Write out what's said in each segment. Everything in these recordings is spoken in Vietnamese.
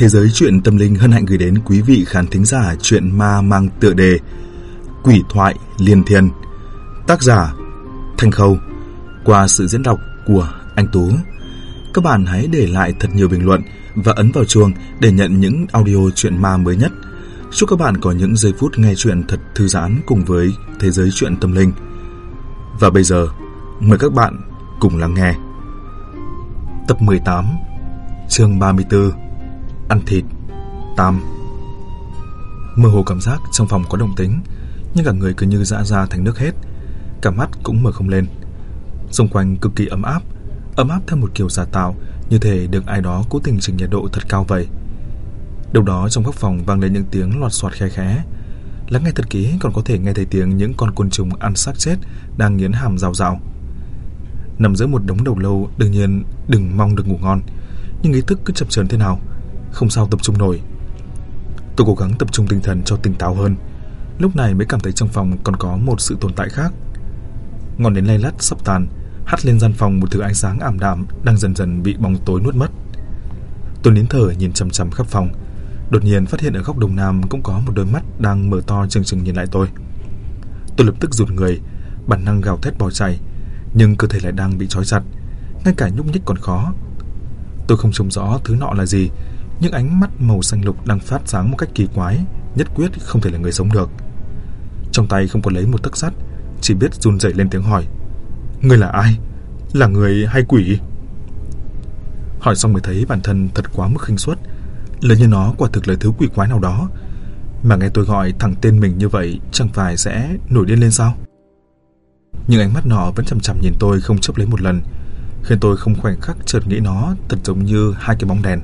Thế giới truyện tâm linh hân hạnh gửi đến quý vị khán thính giả truyện ma mang tựa đề Quỷ thoại liên thiên, tác giả Thanh Khâu, qua sự diễn đọc của anh Tú. Các bạn hãy để lại thật nhiều bình luận và ấn vào chuông để nhận những audio truyện ma mới nhất. Chúc các bạn có những giây phút nghe truyện thật thư giãn cùng với thế giới truyện tâm linh. Và bây giờ, mời các bạn cùng lắng nghe tập 18, chương 34, ăn thịt tam. Mơ hồ cảm giác trong phòng có động tĩnh, nhưng cả người cứ như giã ra thành nước hết, cả mắt cũng mở không lên. Xung quanh cực kỳ ấm áp theo một kiểu giả tạo, như thể được ai đó cố tình chỉnh nhiệt độ thật cao vậy. Đâu đó trong góc phòng vang lên những tiếng lọt xoạt khe khẽ. Lắng nghe thật kỹ còn có thể nghe thấy tiếng những con côn trùng ăn xác chết đang nghiến hàm rào rào. Nằm giữa một đống đầu lâu, đương nhiên đừng mong được ngủ ngon, nhưng ý thức cứ chập chờn thế nào, không sao tập trung nổi. Tôi cố gắng tập trung tinh thần cho tỉnh táo hơn, lúc này mới cảm thấy trong phòng còn có một sự tồn tại khác. Ngọn nến lay lắt sắp tàn, hắt lên gian phòng một thứ ánh sáng ảm đạm đang dần dần bị bóng tối nuốt mất. Tôi nín thở nhìn chằm chằm khắp phòng, đột nhiên phát hiện ở góc đông nam cũng có một đôi mắt đang mở to trừng trừng nhìn lại tôi. Tôi lập tức rụt người, bản năng gào thét bỏ chạy, nhưng cơ thể lại đang bị trói chặt, ngay cả nhúc nhích còn khó. Tôi không trông rõ thứ nọ là gì, nhưng ánh mắt màu xanh lục đang phát sáng một cách kỳ quái, nhất quyết không thể là người sống được. Trong tay không có lấy một tấc sắt, chỉ biết run rẩy lên tiếng hỏi: "Ngươi là ai? Là người hay quỷ?" Hỏi xong mới thấy bản thân thật quá mức khinh suất, lớn như nó quả thực là thứ quỷ quái nào đó, mà nghe tôi gọi thẳng tên mình như vậy chẳng phải sẽ nổi điên lên sao? Nhưng ánh mắt nọ vẫn chằm chằm nhìn tôi không chớp lấy một lần, khiến tôi không khoảnh khắc chợt nghĩ nó thật giống như hai cái bóng đèn.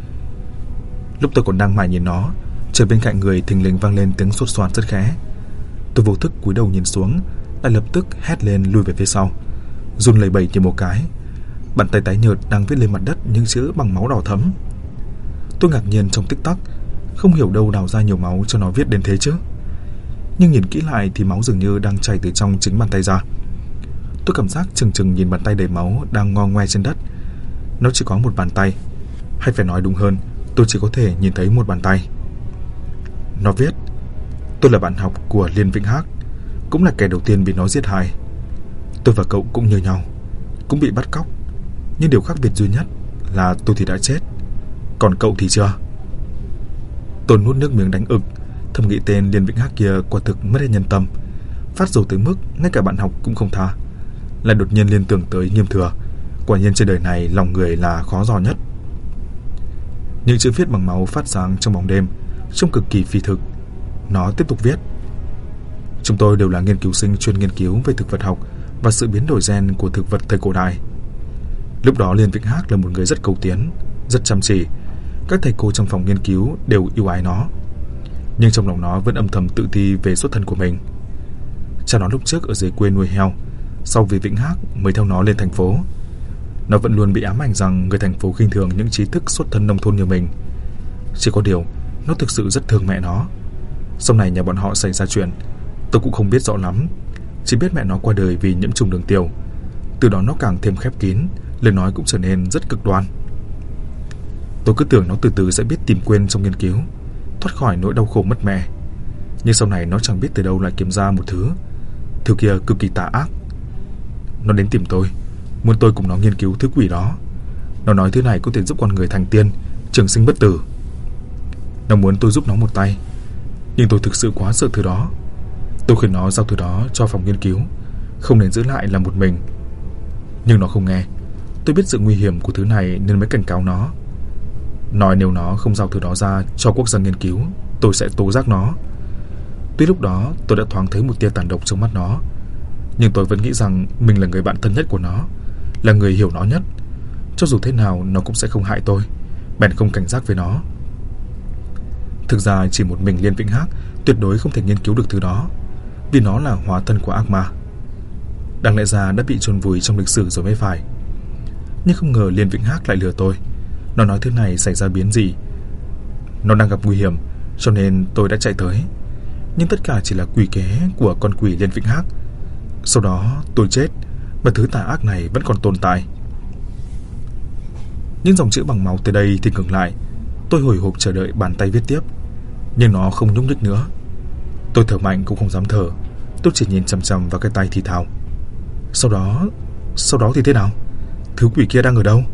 Lúc tôi còn đang mải nhìn nó, trời bên cạnh người thình lình vang lên tiếng sột soạt rất khẽ. Tôi vô thức cúi đầu nhìn xuống, lại lập tức hét lên lùi về phía sau, run lẩy bẩy như một cái. Bàn tay tái nhợt đang viết lên mặt đất những chữ bằng máu đỏ thẫm. Tôi ngạc nhiên trong tích tắc, không hiểu đâu đào ra nhiều máu cho nó viết đến thế chứ. Nhưng nhìn kỹ lại thì máu dường như đang chảy từ trong chính bàn tay ra. Tôi cảm giác chừng chừng nhìn bàn tay đầy máu đang ngo ngoe trên đất. Nó chỉ có một bàn tay, hay phải nói đúng hơn, tôi chỉ có thể nhìn thấy một bàn tay. Nó viết: "Tôi là bạn học của Liên Vĩnh Hác, cũng là kẻ đầu tiên bị nó giết hại. Tôi và cậu cũng như nhau, cũng bị bắt cóc, nhưng điều khác biệt duy nhất là tôi thì đã chết, còn cậu thì chưa." Tôi nuốt nước miếng đánh ực, thầm nghĩ tên Liên Vĩnh Hác kia quả thực mất hết nhân tâm, phát dầu tới mức ngay cả bạn học cũng không tha. Lại đột nhiên liên tưởng tới Nghiêm Thừa, quả nhiên trên đời này lòng người là khó dò nhất. Những chữ viết bằng máu phát sáng trong bóng đêm, trông cực kỳ phi thực. Nó tiếp tục viết: "Chúng tôi đều là nghiên cứu sinh chuyên nghiên cứu về thực vật học và sự biến đổi gen của thực vật thời cổ đại. Lúc đó Liên Vĩnh Hác là một người rất cầu tiến, rất chăm chỉ. Các thầy cô trong phòng nghiên cứu đều yêu ái nó, nhưng trong lòng nó vẫn âm thầm tự ti về xuất thân của mình. Cha nó lúc trước ở dưới quê nuôi heo, sau vì Vĩnh Hác mới theo nó lên thành phố. Nó vẫn luôn bị ám ảnh rằng người thành phố khinh thường những trí thức xuất thân nông thôn như mình. Chỉ có điều, nó thực sự rất thương mẹ nó. Sau này nhà bọn họ xảy ra chuyện, tôi cũng không biết rõ lắm, chỉ biết mẹ nó qua đời vì nhiễm trùng đường tiểu. Từ đó nó càng thêm khép kín, lời nói cũng trở nên rất cực đoan. Tôi cứ tưởng nó từ từ sẽ biết tìm quên trong nghiên cứu, thoát khỏi nỗi đau khổ mất mẹ. Nhưng sau này nó chẳng biết từ đâu lại kiếm ra một thứ kia cực kỳ tà ác. Nó đến tìm tôi, muốn tôi cùng nó nghiên cứu thứ quỷ đó. Nó nói thứ này có thể giúp con người thành tiên, trường sinh bất tử. Nó muốn tôi giúp nó một tay, nhưng tôi thực sự quá sợ thứ đó. Tôi khuyên nó giao thứ đó cho phòng nghiên cứu, không nên giữ lại là một mình. Nhưng nó không nghe. Tôi biết sự nguy hiểm của thứ này nên mới cảnh cáo nó, nói nếu nó không giao thứ đó ra cho quốc gia nghiên cứu, tôi sẽ tố giác nó. Tuy lúc đó tôi đã thoáng thấy một tia tàn độc trong mắt nó, nhưng tôi vẫn nghĩ rằng mình là người bạn thân nhất của nó, là người hiểu nó nhất. Cho dù thế nào nó cũng sẽ không hại tôi, bèn không cảnh giác với nó. Thực ra chỉ một mình Liên Vĩnh Hác tuyệt đối không thể nghiên cứu được thứ đó, vì nó là hóa thân của ác ma. Đáng lẽ ra đã bị chôn vùi trong lịch sử rồi mới phải. Nhưng không ngờ Liên Vĩnh Hác lại lừa tôi. Nó nói thứ này xảy ra biến gì, nó đang gặp nguy hiểm, cho nên tôi đã chạy tới. Nhưng tất cả chỉ là quỷ kế của con quỷ Liên Vĩnh Hác. Sau đó tôi chết, mà thứ tà ác này vẫn còn tồn tại. Những dòng chữ bằng máu tới đây thì ngừng lại. Tôi hồi hộp chờ đợi bàn tay viết tiếp, nhưng nó không nhúc nhích nữa. Tôi thở mạnh cũng không dám thở. Tôi chỉ nhìn chằm chằm vào cái tay thì thào: Sau đó thì thế nào? Thứ quỷ kia đang ở đâu?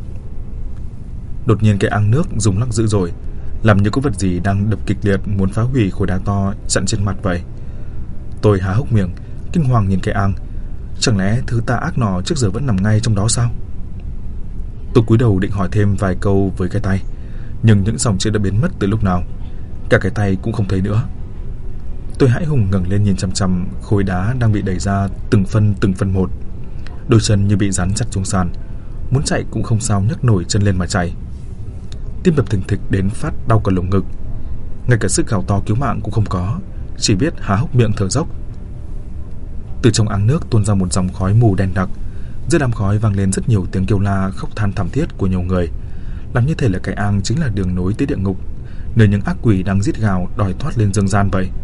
Đột nhiên cái áng nước rung lắc dữ dội, làm như có vật gì đang đập kịch liệt muốn phá hủy khối đá to chặn trên mặt vậy. Tôi há hốc miệng, kinh hoàng nhìn cái áng. Chẳng lẽ thứ tà ác nọ trước giờ vẫn nằm ngay trong đó sao? Tôi cúi đầu định hỏi thêm vài câu với cái tay, nhưng những dòng chữ đã biến mất từ lúc nào. Cả cái tay cũng không thấy nữa. Tôi hãi hùng ngẩng lên nhìn chằm chằm khối đá đang bị đẩy ra từng phân một. Đôi chân như bị dán chặt xuống sàn, muốn chạy cũng không sao nhấc nổi chân lên mà chạy. Tim đập thình thịch đến phát đau cả lồng ngực. Ngay cả sức gào to cứu mạng cũng không có, chỉ biết há hốc miệng thở dốc. Từ trong áng nước tuôn ra một dòng khói mù đen đặc. Giữa đám khói vang lên rất nhiều tiếng kêu la khóc than thảm thiết của nhiều người, làm như thể là cái áng chính là đường nối tới địa ngục, nơi những ác quỷ đang rít gào đòi thoát lên dương gian vậy.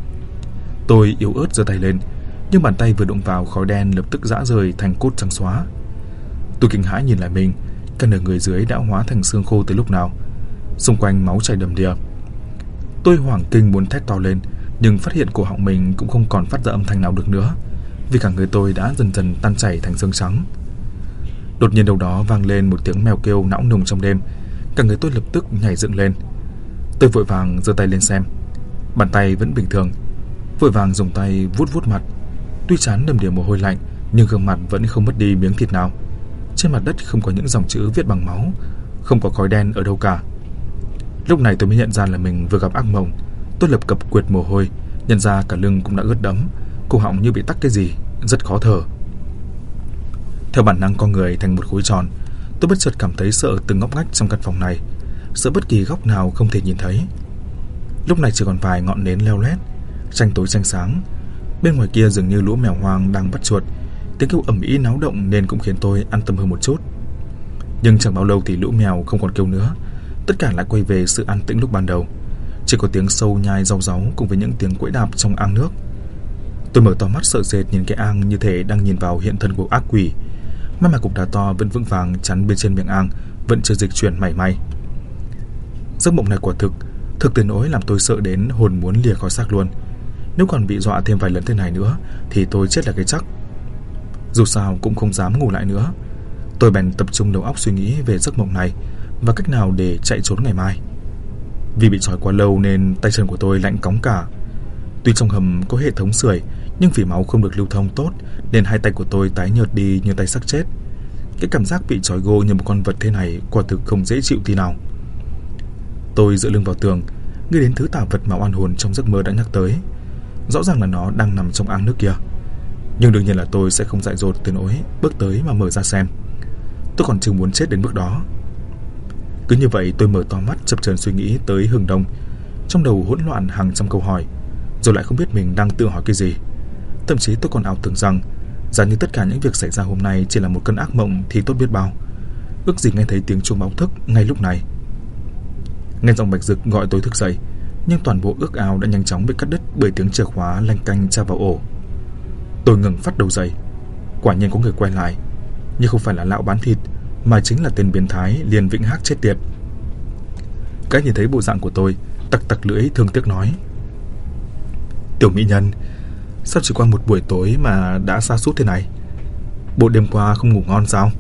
Tôi yếu ớt giơ tay lên, nhưng bàn tay vừa đụng vào khói đen lập tức rã rời thành cốt trắng xóa. Tôi kinh hãi nhìn lại mình, cả nửa người dưới đã hóa thành xương khô từ lúc nào. Xung quanh máu chảy đầm đìa. Tôi hoảng kinh muốn thét to lên, nhưng phát hiện cổ họng mình cũng không còn phát ra âm thanh nào được nữa, vì cả người tôi đã dần dần tan chảy thành xương trắng. Đột nhiên đâu đó vang lên một tiếng mèo kêu não nùng trong đêm. Cả người tôi lập tức nhảy dựng lên. Tôi vội vàng giơ tay lên xem. Bàn tay vẫn bình thường. Vội vàng dùng tay vuốt mặt. Tuy trán đầm đìa mồ hôi lạnh, nhưng gương mặt vẫn không mất đi miếng thịt nào. Trên mặt đất không có những dòng chữ viết bằng máu, không có khói đen ở đâu cả. Lúc này tôi mới nhận ra là mình vừa gặp ác mộng. Tôi lập cập quệt mồ hôi, nhận ra cả lưng cũng đã ướt đẫm, cổ họng như bị tắc cái gì, rất khó thở. Theo bản năng con người thành một khối tròn, tôi bất chợt cảm thấy sợ từng ngóc ngách trong căn phòng này, sợ bất kỳ góc nào không thể nhìn thấy. Lúc này chỉ còn vài ngọn nến leo lét, tranh tối tranh sáng. Bên ngoài kia dường như lũ mèo hoang đang bắt chuột, tiếng kêu ầm ĩ náo động nên cũng khiến tôi an tâm hơn một chút. Nhưng chẳng bao lâu thì lũ mèo không còn kêu nữa, tất cả lại quay về sự an tĩnh lúc ban đầu. Chỉ có tiếng sâu nhai rau ráu cùng với những tiếng quẫy đạp trong áng nước. Tôi mở to mắt sợ sệt nhìn cái áng như thể đang nhìn vào hiện thân của ác quỷ. May mà cục đá to vẫn vững vàng chắn bên trên miệng áng, vẫn chưa dịch chuyển mảy may. Giấc mộng này quả thực tới nỗi làm tôi sợ đến hồn muốn lìa khỏi xác luôn. Nếu còn bị dọa thêm vài lần thế này nữa thì tôi chết là cái chắc. Dù sao cũng không dám ngủ lại nữa. Tôi bèn tập trung đầu óc suy nghĩ về giấc mộng này và cách nào để chạy trốn ngày mai. Vì bị trói quá lâu nên tay chân của tôi lạnh cóng cả. Tuy trong hầm có hệ thống sưởi, nhưng vì máu không được lưu thông tốt nên hai tay của tôi tái nhợt đi như tay xác chết. Cái cảm giác bị trói gô như một con vật thế này quả thực không dễ chịu tí nào. Tôi dựa lưng vào tường, nghĩ đến thứ tà vật mà oan hồn trong giấc mơ đã nhắc tới. Rõ ràng là nó đang nằm trong áng nước kia. Nhưng đương nhiên là tôi sẽ không dại dột tới nỗi bước tới mà mở ra xem. Tôi còn chưa muốn chết đến bước đó. Cứ như vậy tôi mở to mắt chập chờn suy nghĩ tới hừng đông. Trong đầu hỗn loạn hàng trăm câu hỏi, rồi lại không biết mình đang tự hỏi cái gì. Thậm chí tôi còn ảo tưởng rằng giả như tất cả những việc xảy ra hôm nay chỉ là một cơn ác mộng thì tốt biết bao. Ước gì nghe thấy tiếng chuông báo thức ngay lúc này. Nghe giọng Bạch Dực gọi tôi thức dậy, nhưng toàn bộ ước ao đã nhanh chóng bị cắt đứt bởi tiếng chìa khóa lanh canh tra vào ổ. Tôi ngừng phát đầu dậy. Quả nhiên có người quay lại, nhưng không phải là lão bán thịt, mà chính là tên biến thái Liên Vĩnh Hắc chết tiệt. Cái nhìn thấy bộ dạng của tôi, tặc lưỡi thương tiếc nói: Tiểu mỹ nhân, sao chỉ qua một buổi tối mà đã sa sút thế này? Bộ đêm qua không ngủ ngon sao?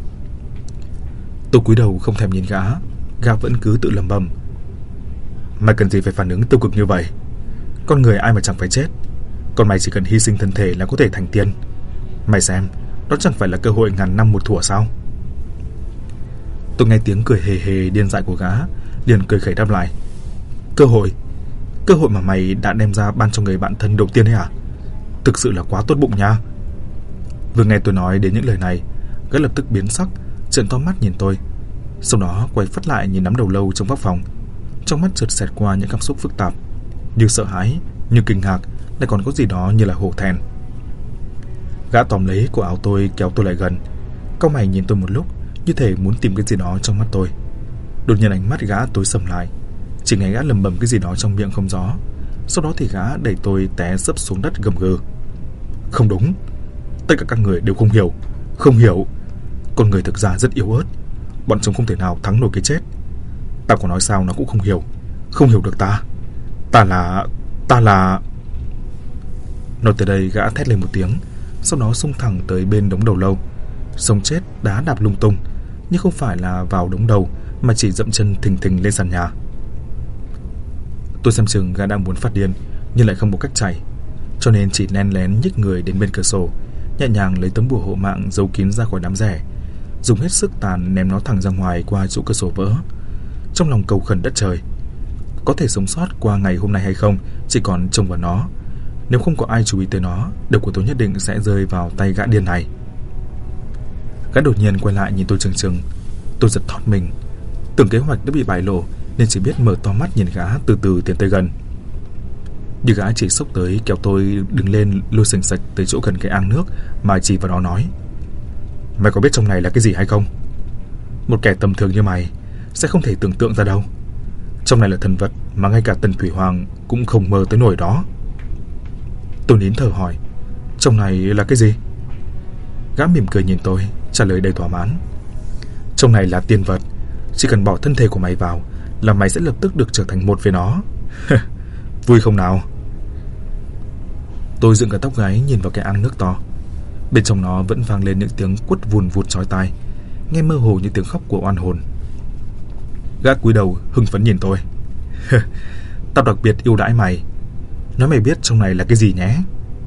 Tôi cúi đầu không thèm nhìn gã vẫn cứ tự lẩm bẩm: Mày cần gì phải phản ứng tiêu cực như vậy? Con người ai mà chẳng phải chết. Còn mày chỉ cần hy sinh thân thể là có thể thành tiên. Mày xem, đó chẳng phải là cơ hội ngàn năm một thủa sao? Tôi nghe tiếng cười hề hề điên dại của gã, liền cười khẩy đáp lại: Cơ hội mà mày đã đem ra ban cho người bạn thân đầu tiên ấy à? Thực sự là quá tốt bụng nha. Vừa nghe tôi nói đến những lời này, gã lập tức biến sắc, trợn to mắt nhìn tôi. Sau đó quay phắt lại nhìn nắm đầu lâu trong góc phòng. Trong mắt chợt xẹt qua những cảm xúc phức tạp, như sợ hãi, như kinh ngạc, lại còn có gì đó như là hổ thẹn. Gã tóm lấy cổ áo tôi kéo tôi lại gần, cau mày nhìn tôi một lúc, như thể muốn tìm cái gì đó trong mắt tôi. Đột nhiên ánh mắt gã tối sầm lại, chỉ nghe gã lầm bầm cái gì đó trong miệng không rõ. Sau đó thì gã đẩy tôi té sấp xuống đất gầm gừ: Không đúng, tất cả các người đều không hiểu. Con người thực ra rất yếu ớt, bọn chúng không thể nào thắng nổi cái chết. Tao có nói sao nó cũng không hiểu. Không hiểu được ta. Ta là... Nói tới đây gã thét lên một tiếng, sau đó xông thẳng tới bên đống đầu lâu. Sống chết đá đạp lung tung, nhưng không phải là vào đống đầu, mà chỉ dậm chân thình thình lên sàn nhà. Tôi xem chừng gã đang muốn phát điên, nhưng lại không có cách chạy, cho nên chỉ len lén nhích người đến bên cửa sổ, nhẹ nhàng lấy tấm bùa hộ mạng giấu kín ra khỏi đám rẻ, dùng hết sức tàn ném nó thẳng ra ngoài qua chỗ cửa sổ vỡ. Trong lòng cầu khẩn đất trời, có thể sống sót qua ngày hôm nay hay không chỉ còn trông vào nó. Nếu không có ai chú ý tới nó, đầu của tôi nhất định sẽ rơi vào tay gã điên này. Gã đột nhiên quay lại nhìn tôi chừng chừng. Tôi giật thót mình, tưởng kế hoạch đã bị bại lộ nên chỉ biết mở to mắt nhìn gã từ từ tiến tới gần. Nhưng gã chỉ xốc tới kéo tôi đứng lên, lôi sình sạch tới chỗ gần cái áng nước mà chỉ vào đó nói: "Mày có biết trong này là cái gì hay không? Một kẻ tầm thường như mày sẽ không thể tưởng tượng ra đâu. Trong này là thần vật mà ngay cả Tần Thủy Hoàng cũng không mơ tới nổi đó." Tôi nín thở hỏi: "Trong này là cái gì?" Gã mỉm cười nhìn tôi, trả lời đầy thỏa mãn: "Trong này là tiên vật, chỉ cần bỏ thân thể của mày vào là mày sẽ lập tức được trở thành một với nó." Vui không nào? Tôi dựng cả tóc gáy nhìn vào cái áng nước to. Bên trong nó vẫn vang lên những tiếng quất vùn vụt chói tai, nghe mơ hồ như tiếng khóc của oan hồn. Gã cúi đầu hưng phấn nhìn tôi: "Tao đặc biệt yêu đãi mày. Nói mày biết trong này là cái gì nhé."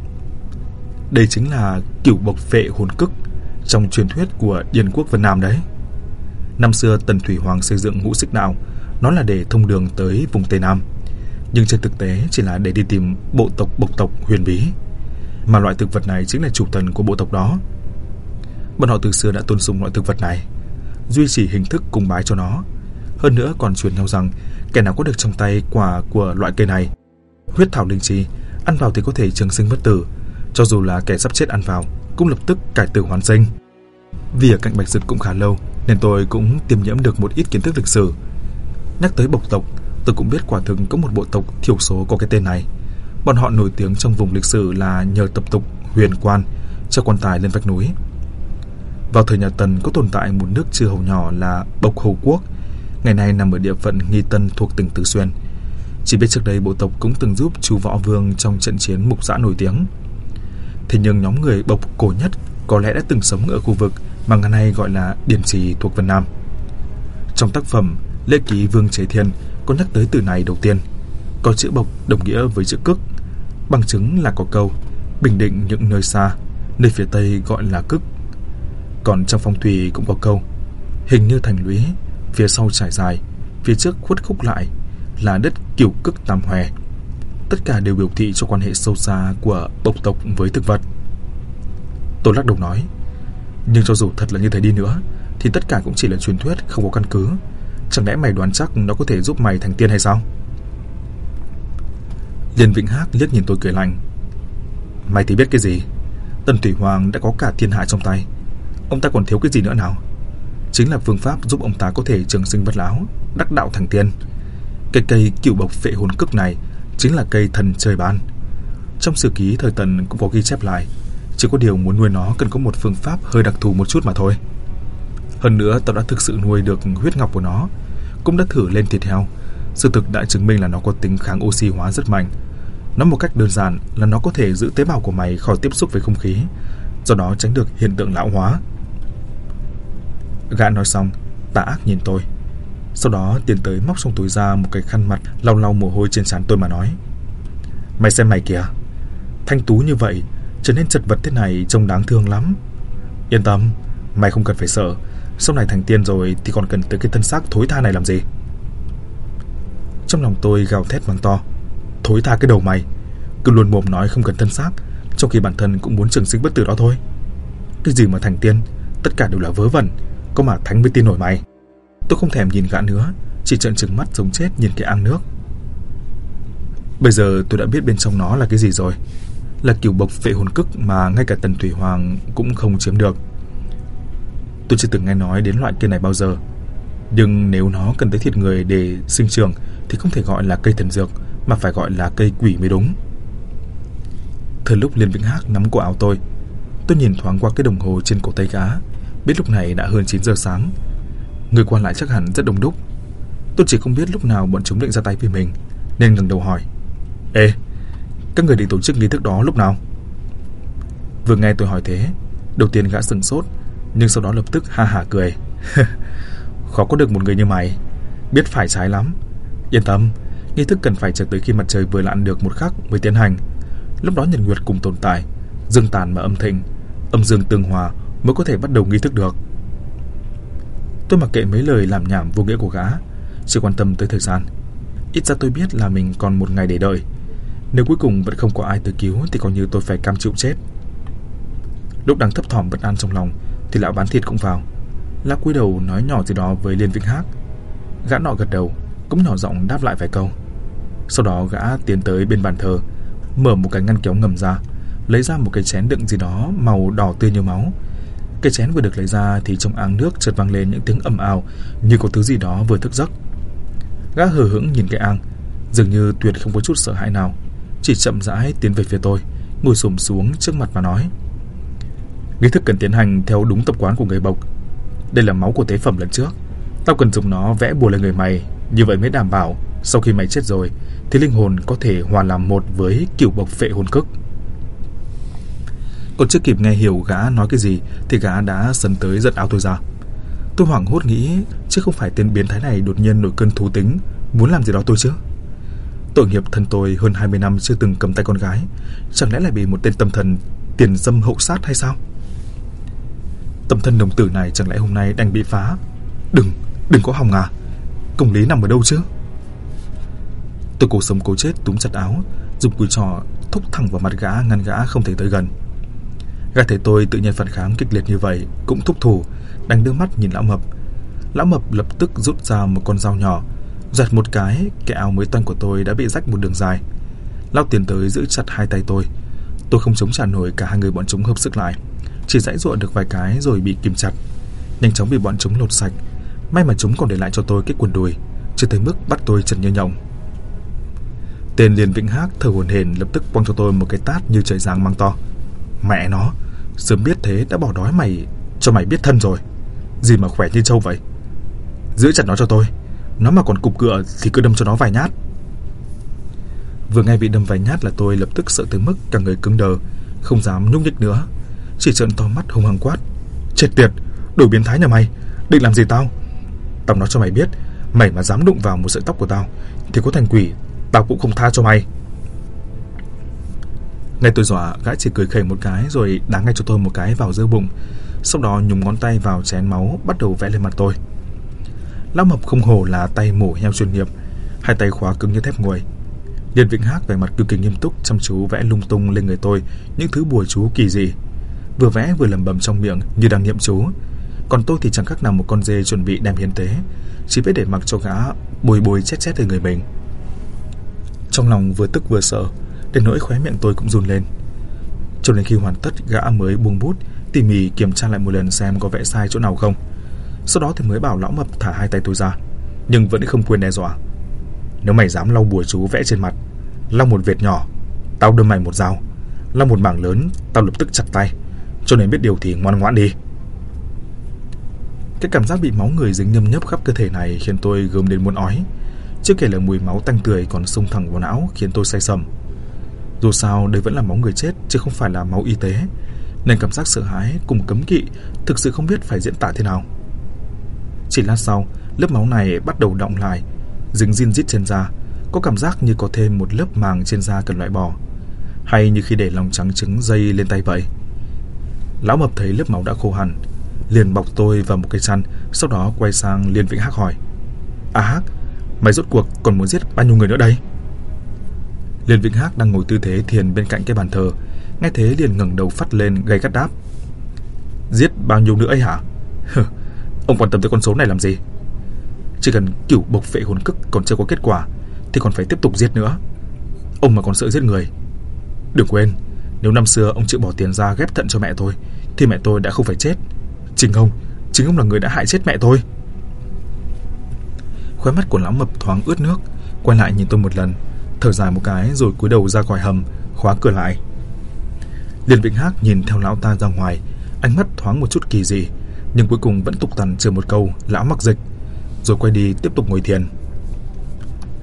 Đây chính là cửu bộc phệ hồn cức trong truyền thuyết của Điền quốc Vân Nam đấy. Năm xưa Tần Thủy Hoàng xây dựng ngũ xích đạo, nó là để thông đường tới vùng Tây Nam, nhưng trên thực tế chỉ là để đi tìm bộ tộc bộc tộc huyền bí, mà loại thực vật này chính là chủ thần của bộ tộc đó. Bọn họ từ xưa đã tôn sùng loại thực vật này, duy trì hình thức cung bái cho nó. Hơn nữa còn truyền nhau rằng kẻ nào có được trong tay quả của loại cây này, huyết thảo linh chi, ăn vào thì có thể trường sinh bất tử, cho dù là kẻ sắp chết ăn vào cũng lập tức cải tử hoàn sinh. Vì ở cạnh Bạch Dực cũng khá lâu nên tôi cũng tiêm nhiễm được một ít kiến thức lịch sử. Nhắc tới bộc tộc, tôi cũng biết quả thực có một bộ tộc thiểu số có cái tên này. Bọn họ nổi tiếng trong vùng lịch sử là nhờ tập tục huyền quan cho quan tài lên vách núi. Vào thời nhà Tần có tồn tại một nước chư hầu nhỏ là Bộc Hầu Quốc, ngày nay nằm ở địa phận Nghi Tân thuộc tỉnh Tứ Xuyên. Chỉ biết trước đây bộ tộc cũng từng giúp Chu Võ Vương trong trận chiến Mục Dã nổi tiếng. Thế nhưng nhóm người Bộc cổ nhất có lẽ đã từng sống ở khu vực mà ngày nay gọi là Điền Trì thuộc Vân Nam. Trong tác phẩm Lễ ký Vương Chế Thiên có nhắc tới từ này đầu tiên. Có chữ Bộc đồng nghĩa với chữ Cức, bằng chứng là có câu Bình Định những nơi xa, nơi phía tây gọi là Cức. Còn trong phong thủy cũng có câu hình như thành lũy, phía sau trải dài, phía trước khuất khúc lại, là đất Cửu Cức Tam Hòe. Tất cả đều biểu thị cho quan hệ sâu xa của bộc tộc với thực vật. Tôi lắc đầu nói: "Nhưng cho dù thật là như thế đi nữa thì tất cả cũng chỉ là truyền thuyết, không có căn cứ. Chẳng lẽ mày đoán chắc nó có thể giúp mày thành tiên hay sao?" Liên Vĩnh Hác liếc nhìn tôi cười lạnh: "Mày thì biết cái gì? Tần Thủy Hoàng đã có cả thiên hạ trong tay, ông ta còn thiếu cái gì nữa nào? Chính là phương pháp giúp ông ta có thể trường sinh bất lão, đắc đạo thành tiên. Cái cây cửu bộc phệ hồn cức này chính là cây thần trời ban. Trong sử ký thời Tần cũng có ghi chép lại, chỉ có điều muốn nuôi nó cần có một phương pháp hơi đặc thù một chút mà thôi. Hơn nữa tao đã thực sự nuôi được huyết ngọc của nó, cũng đã thử lên thịt heo. Sự thực đã chứng minh là nó có tính kháng oxy hóa rất mạnh. Nói một cách đơn giản là nó có thể giữ tế bào của mày khỏi tiếp xúc với không khí, do đó tránh được hiện tượng lão hóa." Gã nói xong tà ác nhìn tôi, sau đó tiến tới móc trong túi ra một cái khăn mặt lau lau mồ hôi trên trán tôi mà nói: "Mày xem mày kìa, thanh tú như vậy trở nên chật vật thế này trông đáng thương lắm. Yên tâm, mày không cần phải sợ, sau này thành tiên rồi thì còn cần tới cái thân xác thối tha này làm gì?" Trong lòng tôi gào thét mắng to: "Thối tha cái đầu mày, cứ luôn mồm nói không cần thân xác, trong khi bản thân cũng muốn trường sinh bất tử đó thôi. Cái gì mà thành tiên, tất cả đều là vớ vẩn, có mà thánh mới tin nổi mày." Tôi không thèm nhìn gã nữa, chỉ trợn trừng mắt giống chết nhìn cái áng nước. Bây giờ tôi đã biết bên trong nó là cái gì rồi, là cửu bộc phệ hồn cức mà ngay cả Tần Thủy Hoàng cũng không chiếm được. Tôi chưa từng nghe nói đến loại cây này bao giờ, nhưng nếu nó cần tới thịt người để sinh trưởng thì không thể gọi là cây thần dược mà phải gọi là cây quỷ mới đúng. Thời lúc Liên Vĩnh Hác nắm cổ áo tôi nhìn thoáng qua cái đồng hồ trên cổ tay gã, biết lúc này đã hơn 9 giờ sáng. Người qua lại chắc hẳn rất đông đúc. Tôi chỉ không biết lúc nào bọn chúng định ra tay với mình, nên ngẩng đầu hỏi: Ê, các người định tổ chức nghi thức đó lúc nào? Vừa nghe tôi hỏi thế, đầu tiên gã sửng sốt, nhưng sau đó lập tức ha hả cười. Khó có được một người như mày, biết phải trái lắm. Yên tâm, nghi thức cần phải chờ tới khi mặt trời vừa lặn được một khắc mới tiến hành. Lúc đó nhật nguyệt cùng tồn tại, dương tàn mà âm thịnh, âm dương tương hòa mới có thể bắt đầu nghi thức được. Tôi mặc kệ mấy lời làm nhảm vô nghĩa của gã, chỉ quan tâm tới thời gian. Ít ra tôi biết là mình còn một ngày để đợi. Nếu cuối cùng vẫn không có ai tới cứu thì coi như tôi phải cam chịu chết. Lúc đang thấp thỏm bất an trong lòng thì lão bán thịt cũng vào. Lão cúi đầu nói nhỏ gì đó với Liên Vĩnh Hác. Gã nọ gật đầu, cũng nhỏ giọng đáp lại vài câu. Sau đó gã tiến tới bên bàn thờ, mở một cái ngăn kéo ngầm ra, lấy ra một cái chén đựng gì đó màu đỏ tươi như máu. Cái chén vừa được lấy ra thì trong áng nước chợt vang lên những tiếng ầm ào, như có thứ gì đó vừa thức giấc. Gã hờ hững nhìn cái áng, dường như tuyệt không có chút sợ hãi nào, chỉ chậm rãi tiến về phía tôi, ngồi xổm xuống trước mặt và nói: Nghi thức cần tiến hành theo đúng tập quán của người Bộc. Đây là máu của tế phẩm lần trước, tao cần dùng nó vẽ bùa lên người mày, như vậy mới đảm bảo sau khi mày chết rồi thì linh hồn có thể hòa làm một với cửu bộc phệ hồn cức. Còn chưa kịp nghe hiểu gã nói cái gì thì gã đã sấn tới giật áo tôi ra. Tôi hoảng hốt nghĩ, chứ không phải tên biến thái này đột nhiên nổi cơn thú tính, muốn làm gì đó tôi chứ. Tội nghiệp thân tôi hơn 20 năm chưa từng cầm tay con gái, chẳng lẽ lại bị một tên tâm thần tiền dâm hậu sát hay sao? Tâm thân đồng tử này chẳng lẽ hôm nay đành bị phá? Đừng có hòng à? Công lý nằm ở đâu chứ? Tôi cố sống cố chết túm chặt áo, dùng cùi trò thúc thẳng vào mặt gã, ngăn gã không thể tới gần. Gã thấy tôi tự nhiên phản kháng kịch liệt như vậy cũng thúc thủ, đành đưa mắt nhìn lão mập. Lão mập lập tức rút ra một con dao nhỏ, giật một cái áo mới toanh của tôi đã bị rách một đường dài. Lão tiến tới giữ chặt hai tay tôi. Tôi không chống trả nổi, cả hai người bọn chúng hợp sức lại, chỉ giãy giụa được vài cái rồi bị kìm chặt, nhanh chóng bị bọn chúng lột sạch. May mà chúng còn để lại cho tôi cái quần đùi, chưa tới mức bắt tôi trần như nhộng. Tên Liên Vĩnh Hác thở hổn hển lập tức quăng cho tôi một cái tát như trời giáng mang to. Mẹ nó, sớm biết thế đã bỏ đói mày cho mày biết thân rồi. Gì mà khỏe như trâu vậy. Giữ chặt nó cho tôi, nó mà còn cục cựa thì cứ đâm cho nó vài nhát. Vừa nghe bị đâm vài nhát là tôi lập tức sợ tới mức cả người cứng đờ, không dám nhúc nhích nữa, chỉ trợn to mắt hung hăng quát: Chết tiệt, đồ biến thái nhà mày, định làm gì tao? Tao nói cho mày biết, mày mà dám đụng vào một sợi tóc của tao thì có thành quỷ tao cũng không tha cho mày. Nghe tôi dọa, gã chỉ cười khẩy một cái rồi đá ngay cho tôi một cái vào giữa bụng, sau đó nhúng ngón tay vào chén máu bắt đầu vẽ lên mặt tôi. Lão mập không hổ là tay mổ heo chuyên nghiệp, hai tay khóa cứng như thép nguội. Liên Vĩnh Hác vẻ mặt cực kỳ nghiêm túc, chăm chú vẽ lung tung lên người tôi những thứ bùa chú kỳ dị, vừa vẽ vừa lẩm bẩm trong miệng như đang niệm chú. Còn tôi thì chẳng khác nào một con dê chuẩn bị đem hiến tế, chỉ biết để mặc cho gã bồi chết lên người mình. Trong lòng vừa tức vừa sợ, đến nỗi khóe miệng tôi cũng run lên. Cho đến khi hoàn tất, gã mới buông bút tỉ mỉ kiểm tra lại một lần xem có vẽ sai chỗ nào không. Sau đó thì mới bảo lão mập thả hai tay tôi ra, nhưng vẫn không quên đe dọa: Nếu mày dám lau bùa chú vẽ trên mặt, lau một vệt nhỏ, tao đâm mày một dao; lau một mảng lớn, tao lập tức chặt tay. Cho nên biết điều thì ngoan ngoãn đi. Cái cảm giác bị máu người dính nhâm nhấp khắp cơ thể này khiến tôi gớm đến muốn ói. Chưa kể là mùi máu tanh tưởi còn xông thẳng vào não khiến tôi say sầm. Dù sao đây vẫn là máu người chết chứ không phải là máu y tế, nên cảm giác sợ hãi cùng cấm kỵ thực sự không biết phải diễn tả thế nào. Chỉ lát sau, lớp máu này bắt đầu đọng lại, dính rin rít trên da, có cảm giác như có thêm một lớp màng trên da cần loại bỏ, hay như khi để lòng trắng trứng dây lên tay vậy. Lão mập thấy lớp máu đã khô hẳn, liền bọc tôi vào một cái chăn, sau đó quay sang Liên Vĩnh Hác hỏi: Hác, mày rốt cuộc còn muốn giết bao nhiêu người nữa đây? Liên Vĩnh Hác đang ngồi tư thế thiền bên cạnh cái bàn thờ, nghe thế liền ngẩng đầu phắt lên gay gắt đáp: Giết bao nhiêu nữa ấy hả? Ông quan tâm tới con số này làm gì? Chỉ cần cửu bộc phệ hồn cức còn chưa có kết quả thì còn phải tiếp tục giết nữa. Ông mà còn sợ giết người. Đừng quên, nếu năm xưa ông chịu bỏ tiền ra ghép thận cho mẹ tôi thì mẹ tôi đã không phải chết. Chính ông là người đã hại chết mẹ tôi. Khóe mắt của lão mập thoáng ướt nước, quay lại nhìn tôi một lần, thở dài một cái rồi cúi đầu ra khỏi hầm, khóa cửa lại. Liên Vĩnh Hác nhìn theo lão ta ra ngoài, ánh mắt thoáng một chút kỳ dị, nhưng cuối cùng vẫn tục tằn chừa một câu: Lão mặc dịch, rồi quay đi tiếp tục ngồi thiền.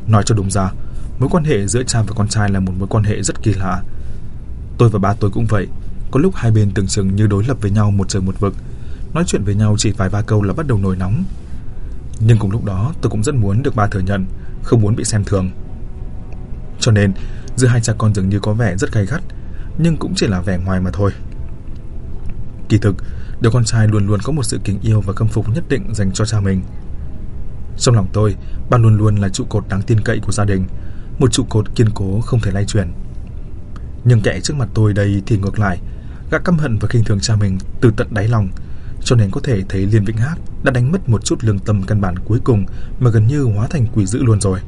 Nói cho đúng ra, mối quan hệ giữa cha và con trai là một mối quan hệ rất kỳ lạ. Tôi và ba tôi cũng vậy. Có lúc hai bên tưởng chừng như đối lập với nhau một trời một vực. Nói chuyện với nhau chỉ vài ba câu là bắt đầu nổi nóng. Nhưng cùng lúc đó tôi cũng rất muốn được ba thừa nhận, không muốn bị xem thường. Cho nên giữa hai cha con dường như có vẻ rất gay gắt, nhưng cũng chỉ là vẻ ngoài mà thôi. Kỳ thực, đứa con trai luôn luôn có một sự kính yêu và khâm phục nhất định dành cho cha mình. Trong lòng tôi, ba luôn luôn là trụ cột đáng tin cậy của gia đình, một trụ cột kiên cố không thể lay chuyển. Nhưng kẻ trước mặt tôi đây thì ngược lại, gã căm hận và khinh thường cha mình từ tận đáy lòng, cho nên có thể thấy Liên Vĩnh Hát đã đánh mất một chút lương tâm căn bản cuối cùng mà gần như hóa thành quỷ dữ luôn rồi.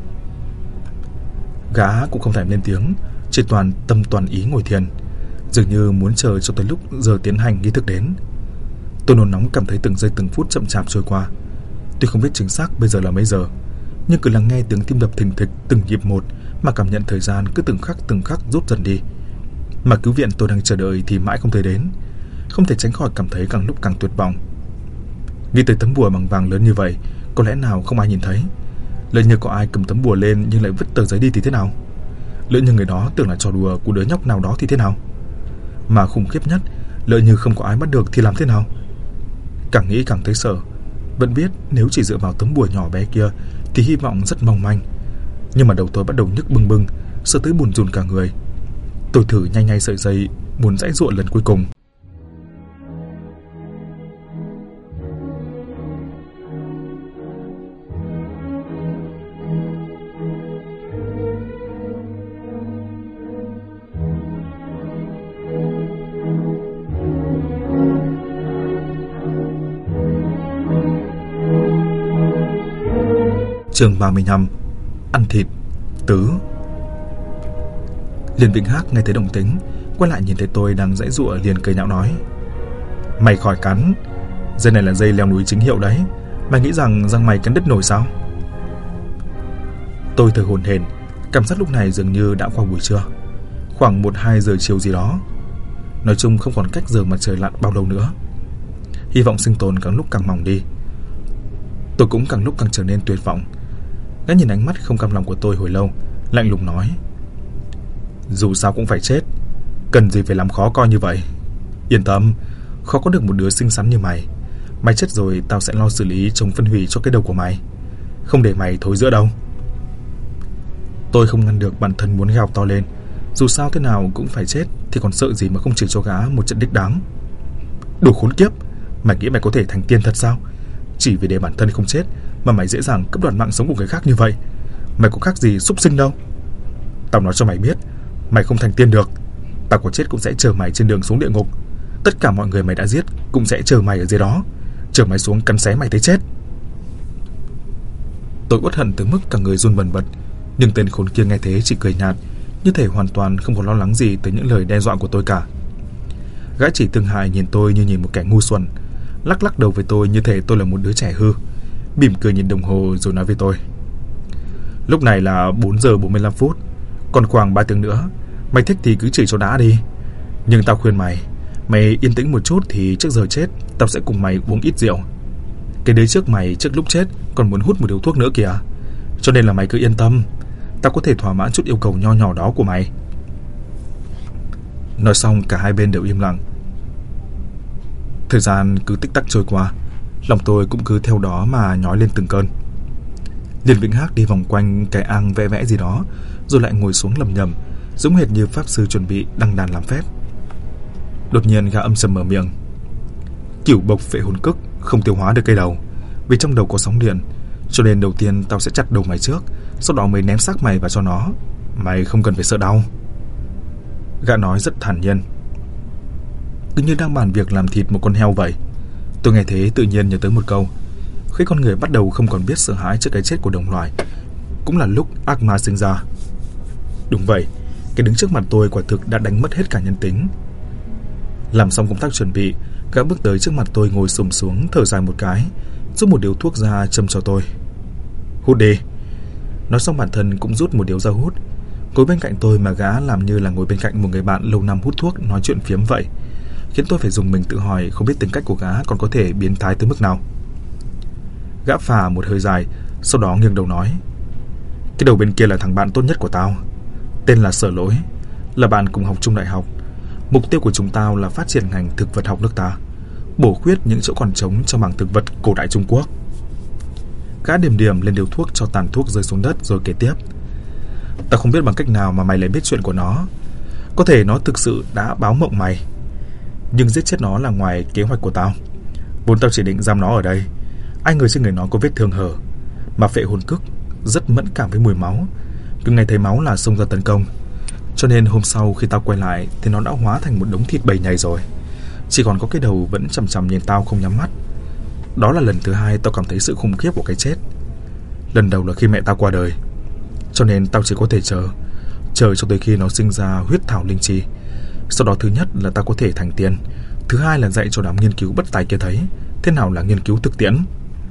Gã cũng không thèm lên tiếng, chỉ toàn tâm toàn ý ngồi thiền, dường như muốn chờ cho tới lúc giờ tiến hành nghi thức đến. Tôi nôn nóng cảm thấy từng giây từng phút chậm chạp trôi qua. Tuy không biết chính xác bây giờ là mấy giờ, nhưng cứ lắng nghe tiếng tim đập thình thịch từng nhịp một mà cảm nhận thời gian cứ từng khắc rút dần đi. Mà cứu viện tôi đang chờ đợi thì mãi không thấy đến, không thể tránh khỏi cảm thấy càng lúc càng tuyệt vọng. Nghĩ tới tấm bùa bằng vàng lớn như vậy, có lẽ nào không ai nhìn thấy. Lỡ như có ai cầm tấm bùa lên nhưng lại vứt tờ giấy đi thì thế nào? Lỡ như người đó tưởng là trò đùa của đứa nhóc nào đó thì thế nào? Mà khủng khiếp nhất, lỡ như không có ai bắt được thì làm thế nào? Càng nghĩ càng thấy sợ. Vẫn biết nếu chỉ dựa vào tấm bùa nhỏ bé kia thì hy vọng rất mong manh. Nhưng mà đầu tôi bắt đầu nhức bừng bừng, sợ tới buồn rùn cả người. Tôi thử nhanh sợi dây, muốn giãy giụa lần cuối cùng. Chương 35. Ăn thịt tứ. Liên Vĩnh Hát nghe thấy động tĩnh, quay lại nhìn thấy tôi đang giãy giụa liền cười nhạo nói: "Mày khỏi cắn, dây này là dây leo núi chính hiệu đấy. Mày nghĩ rằng răng mày cắn đứt nổi sao?" Tôi thở hổn hển, cảm giác lúc này dường như đã qua buổi trưa, khoảng 1-2 giờ chiều gì đó. Nói chung không còn cách giờ mặt trời lặn bao lâu nữa. Hy vọng sinh tồn càng lúc càng mỏng đi. Tôi cũng càng lúc càng trở nên tuyệt vọng. Gã nhìn ánh mắt không cam lòng của tôi hồi lâu, lạnh lùng nói: "Dù sao cũng phải chết, cần gì phải làm khó coi như vậy. Yên tâm, khó có được một đứa xinh xắn như mày. Mày chết rồi tao sẽ lo xử lý chống phân hủy cho cái đầu của mày, không để mày thối rữa đâu." Tôi không ngăn được bản thân muốn gào to lên. Dù sao thế nào cũng phải chết thì còn sợ gì mà không chửi cho gã một trận đích đáng. Đồ khốn kiếp, mày nghĩ mày có thể thành tiên thật sao? Chỉ vì để bản thân không chết mà mày dễ dàng cướp đoạt mạng sống của người khác như vậy. Mày có khác gì súc sinh đâu. Tao nói cho mày biết, mày không thành tiên được. Tao có chết cũng sẽ chờ mày trên đường xuống địa ngục. Tất cả mọi người mày đã giết cũng sẽ chờ mày ở dưới đó, chờ mày xuống cắn xé mày tới chết. Tôi uất hận tới mức cả người run bần bật, nhưng tên khốn kia nghe thế chỉ cười nhạt, như thể hoàn toàn không có lo lắng gì tới những lời đe dọa của tôi cả. Gã chỉ thương hại nhìn tôi như nhìn một kẻ ngu xuẩn, lắc đầu với tôi như thể tôi là một đứa trẻ hư, mỉm cười nhìn đồng hồ rồi nói với tôi: "Lúc này là 4 giờ 45 phút, còn khoảng 3 tiếng nữa. Mày thích thì cứ chửi cho đã đi. Nhưng tao khuyên mày yên tĩnh một chút thì trước giờ chết tao sẽ cùng mày uống ít rượu. Cái đứa trước mày trước lúc chết còn muốn hút một điếu thuốc nữa kìa. Cho nên là mày cứ yên tâm, tao có thể thỏa mãn chút yêu cầu nho nhỏ đó của mày." Nói xong cả hai bên đều im lặng. Thời gian cứ tích tắc trôi qua, lòng tôi cũng cứ theo đó mà nhói lên từng cơn. Liên Vĩnh Hát đi vòng quanh cái ang vẽ vẽ gì đó, rồi lại ngồi xuống lầm nhầm, giống hệt như pháp sư chuẩn bị đăng đàn làm phép. Đột nhiên gã âm sầm mở miệng: "Cửu bộc phệ hồn cức không tiêu hóa được cây đầu, vì trong đầu có sóng điện, cho nên đầu tiên tao sẽ chặt đầu mày trước, sau đó mới ném xác mày vào cho nó. Mày không cần phải sợ đau." Gã nói rất thản nhiên, cứ như đang bàn việc làm thịt một con heo vậy. Tôi nghe thế tự nhiên nhớ tới một câu: khi con người bắt đầu không còn biết sợ hãi trước cái chết của đồng loại, cũng là lúc ác ma sinh ra. Đúng vậy, cái đứng trước mặt tôi quả thực đã đánh mất hết cả nhân tính. Làm xong công tác chuẩn bị, gã bước tới trước mặt tôi, ngồi xổm xuống, thở dài một cái, rút một điếu thuốc ra châm cho tôi. "Hút đi." Nói xong bản thân cũng rút một điếu ra hút. Ngồi bên cạnh tôi mà gã làm như là ngồi bên cạnh một người bạn lâu năm hút thuốc nói chuyện phiếm vậy, khiến tôi phải dùng mình tự hỏi không biết tính cách của gã còn có thể biến thái tới mức nào. Gã phà một hơi dài, sau đó nghiêng đầu nói: Cái đầu bên kia là thằng bạn tốt nhất của tao, tên là Sở Lỗi, là bạn cùng học chung đại học. Mục tiêu của chúng tao là phát triển ngành thực vật học nước ta, bổ khuyết những chỗ còn trống trong mảng thực vật cổ đại Trung Quốc. Gã điềm điềm lên điều thuốc cho tàn thuốc rơi xuống đất rồi kể tiếp. Tao không biết bằng cách nào mà mày lại biết chuyện của nó. Có thể nó thực sự đã báo mộng mày, nhưng giết chết nó là ngoài kế hoạch của tao. Vốn tao chỉ định giam nó ở đây, ai ngờ trên người nó có vết thương hở, mà phệ hồn cức rất mẫn cảm với mùi máu, cứ ngày thấy máu là xông ra tấn công. Cho nên hôm sau khi tao quay lại thì nó đã hóa thành một đống thịt bầy nhầy rồi, chỉ còn có cái đầu vẫn chằm chằm nhìn tao không nhắm mắt. Đó là lần thứ hai tao cảm thấy sự khủng khiếp của cái chết. Lần đầu là khi mẹ tao qua đời, cho nên tao chỉ có thể chờ cho tới khi nó sinh ra huyết thảo linh chi. Sau đó thứ nhất là tao có thể thành tiên, thứ hai là dạy cho đám nghiên cứu bất tài kia thấy thế nào là nghiên cứu thực tiễn.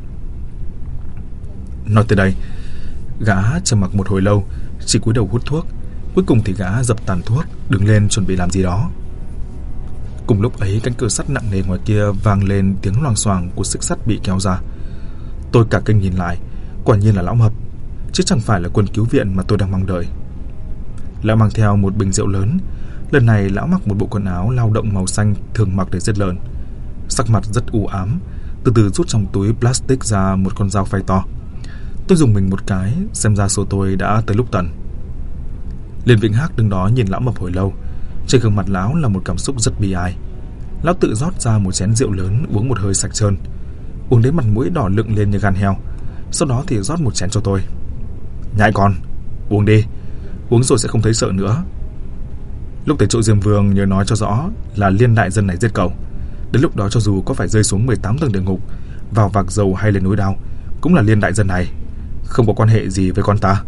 Nói tới đây, gã trầm mặc một hồi lâu, chỉ cúi đầu hút thuốc. Cuối cùng thì gã dập tàn thuốc, đứng lên chuẩn bị làm gì đó. Cùng lúc ấy, cánh cửa sắt nặng nề ngoài kia vang lên tiếng loằng xoàng của xích sắt bị kéo ra. Tôi cả kinh nhìn lại, quả nhiên là lão Mập, chứ chẳng phải là quân cứu viện mà tôi đang mong đợi. Lão mang theo một bình rượu lớn. Lần này lão mặc một bộ quần áo lao động màu xanh thường mặc để giết lợn. Sắc mặt rất u ám, từ từ rút trong túi plastic ra một con dao phay to. Tôi dùng mình một cái, xem ra số tôi đã tới lúc tận. Liên Vĩnh Hắc đứng đó nhìn lão Mập hồi lâu. Trên gương mặt lão là một cảm xúc rất bi ai. Lão tự rót ra một chén rượu lớn, uống một hơi sạch trơn, uống đến mặt mũi đỏ lựng lên như gan heo. Sau đó thì rót một chén cho tôi. Nhãi con, uống đi, uống rồi sẽ không thấy sợ nữa. Lúc tới chỗ Diêm Vương nhớ nói cho rõ là Liên đại dân này giết cậu. Đến lúc đó cho dù có phải rơi xuống 18 tầng địa ngục, vào vạc dầu hay lên núi đao, cũng là Liên đại dân này, không có quan hệ gì với con ta.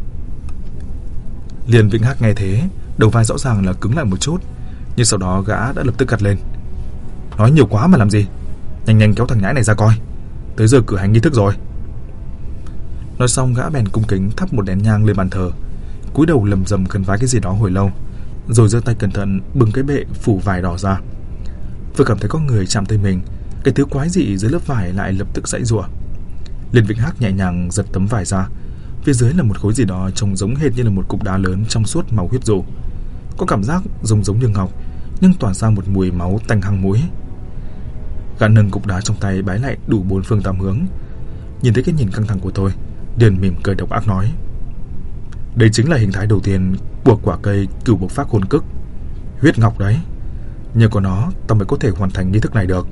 Liên Vĩnh Hắc nghe thế, đầu vai rõ ràng là cứng lại một chút, nhưng sau đó gã đã lập tức gắt lên. Nói nhiều quá mà làm gì, nhanh nhanh kéo thằng nhãi này ra coi, tới giờ cử hành nghi thức rồi. Nói xong gã bèn cung kính thắp một nén nhang lên bàn thờ, cúi đầu lầm rầm khấn vái cái gì đó hồi lâu, rồi giơ tay cẩn thận bưng cái bệ phủ vải đỏ ra. Vừa cảm thấy có người chạm tay mình, cái thứ quái dị dưới lớp vải lại lập tức giãy giụa. Liên Vĩnh Hắc nhẹ nhàng giật tấm vải ra, phía dưới là một khối gì đó trông giống hệt như là một cục đá lớn trong suốt màu huyết dù, có cảm giác giống như ngọc, nhưng tỏa ra một mùi máu tanh hăng mũi. Gã nâng cục đá trong tay bái lại đủ 4 phương 8 hướng. Nhìn thấy cái nhìn căng thẳng của tôi, liền mỉm cười độc ác nói: đây chính là hình thái đầu tiên của quả cây cửu bộc phát hồn cức, huyết ngọc đấy. Nhờ có nó, tao mới có thể hoàn thành nghi thức này được.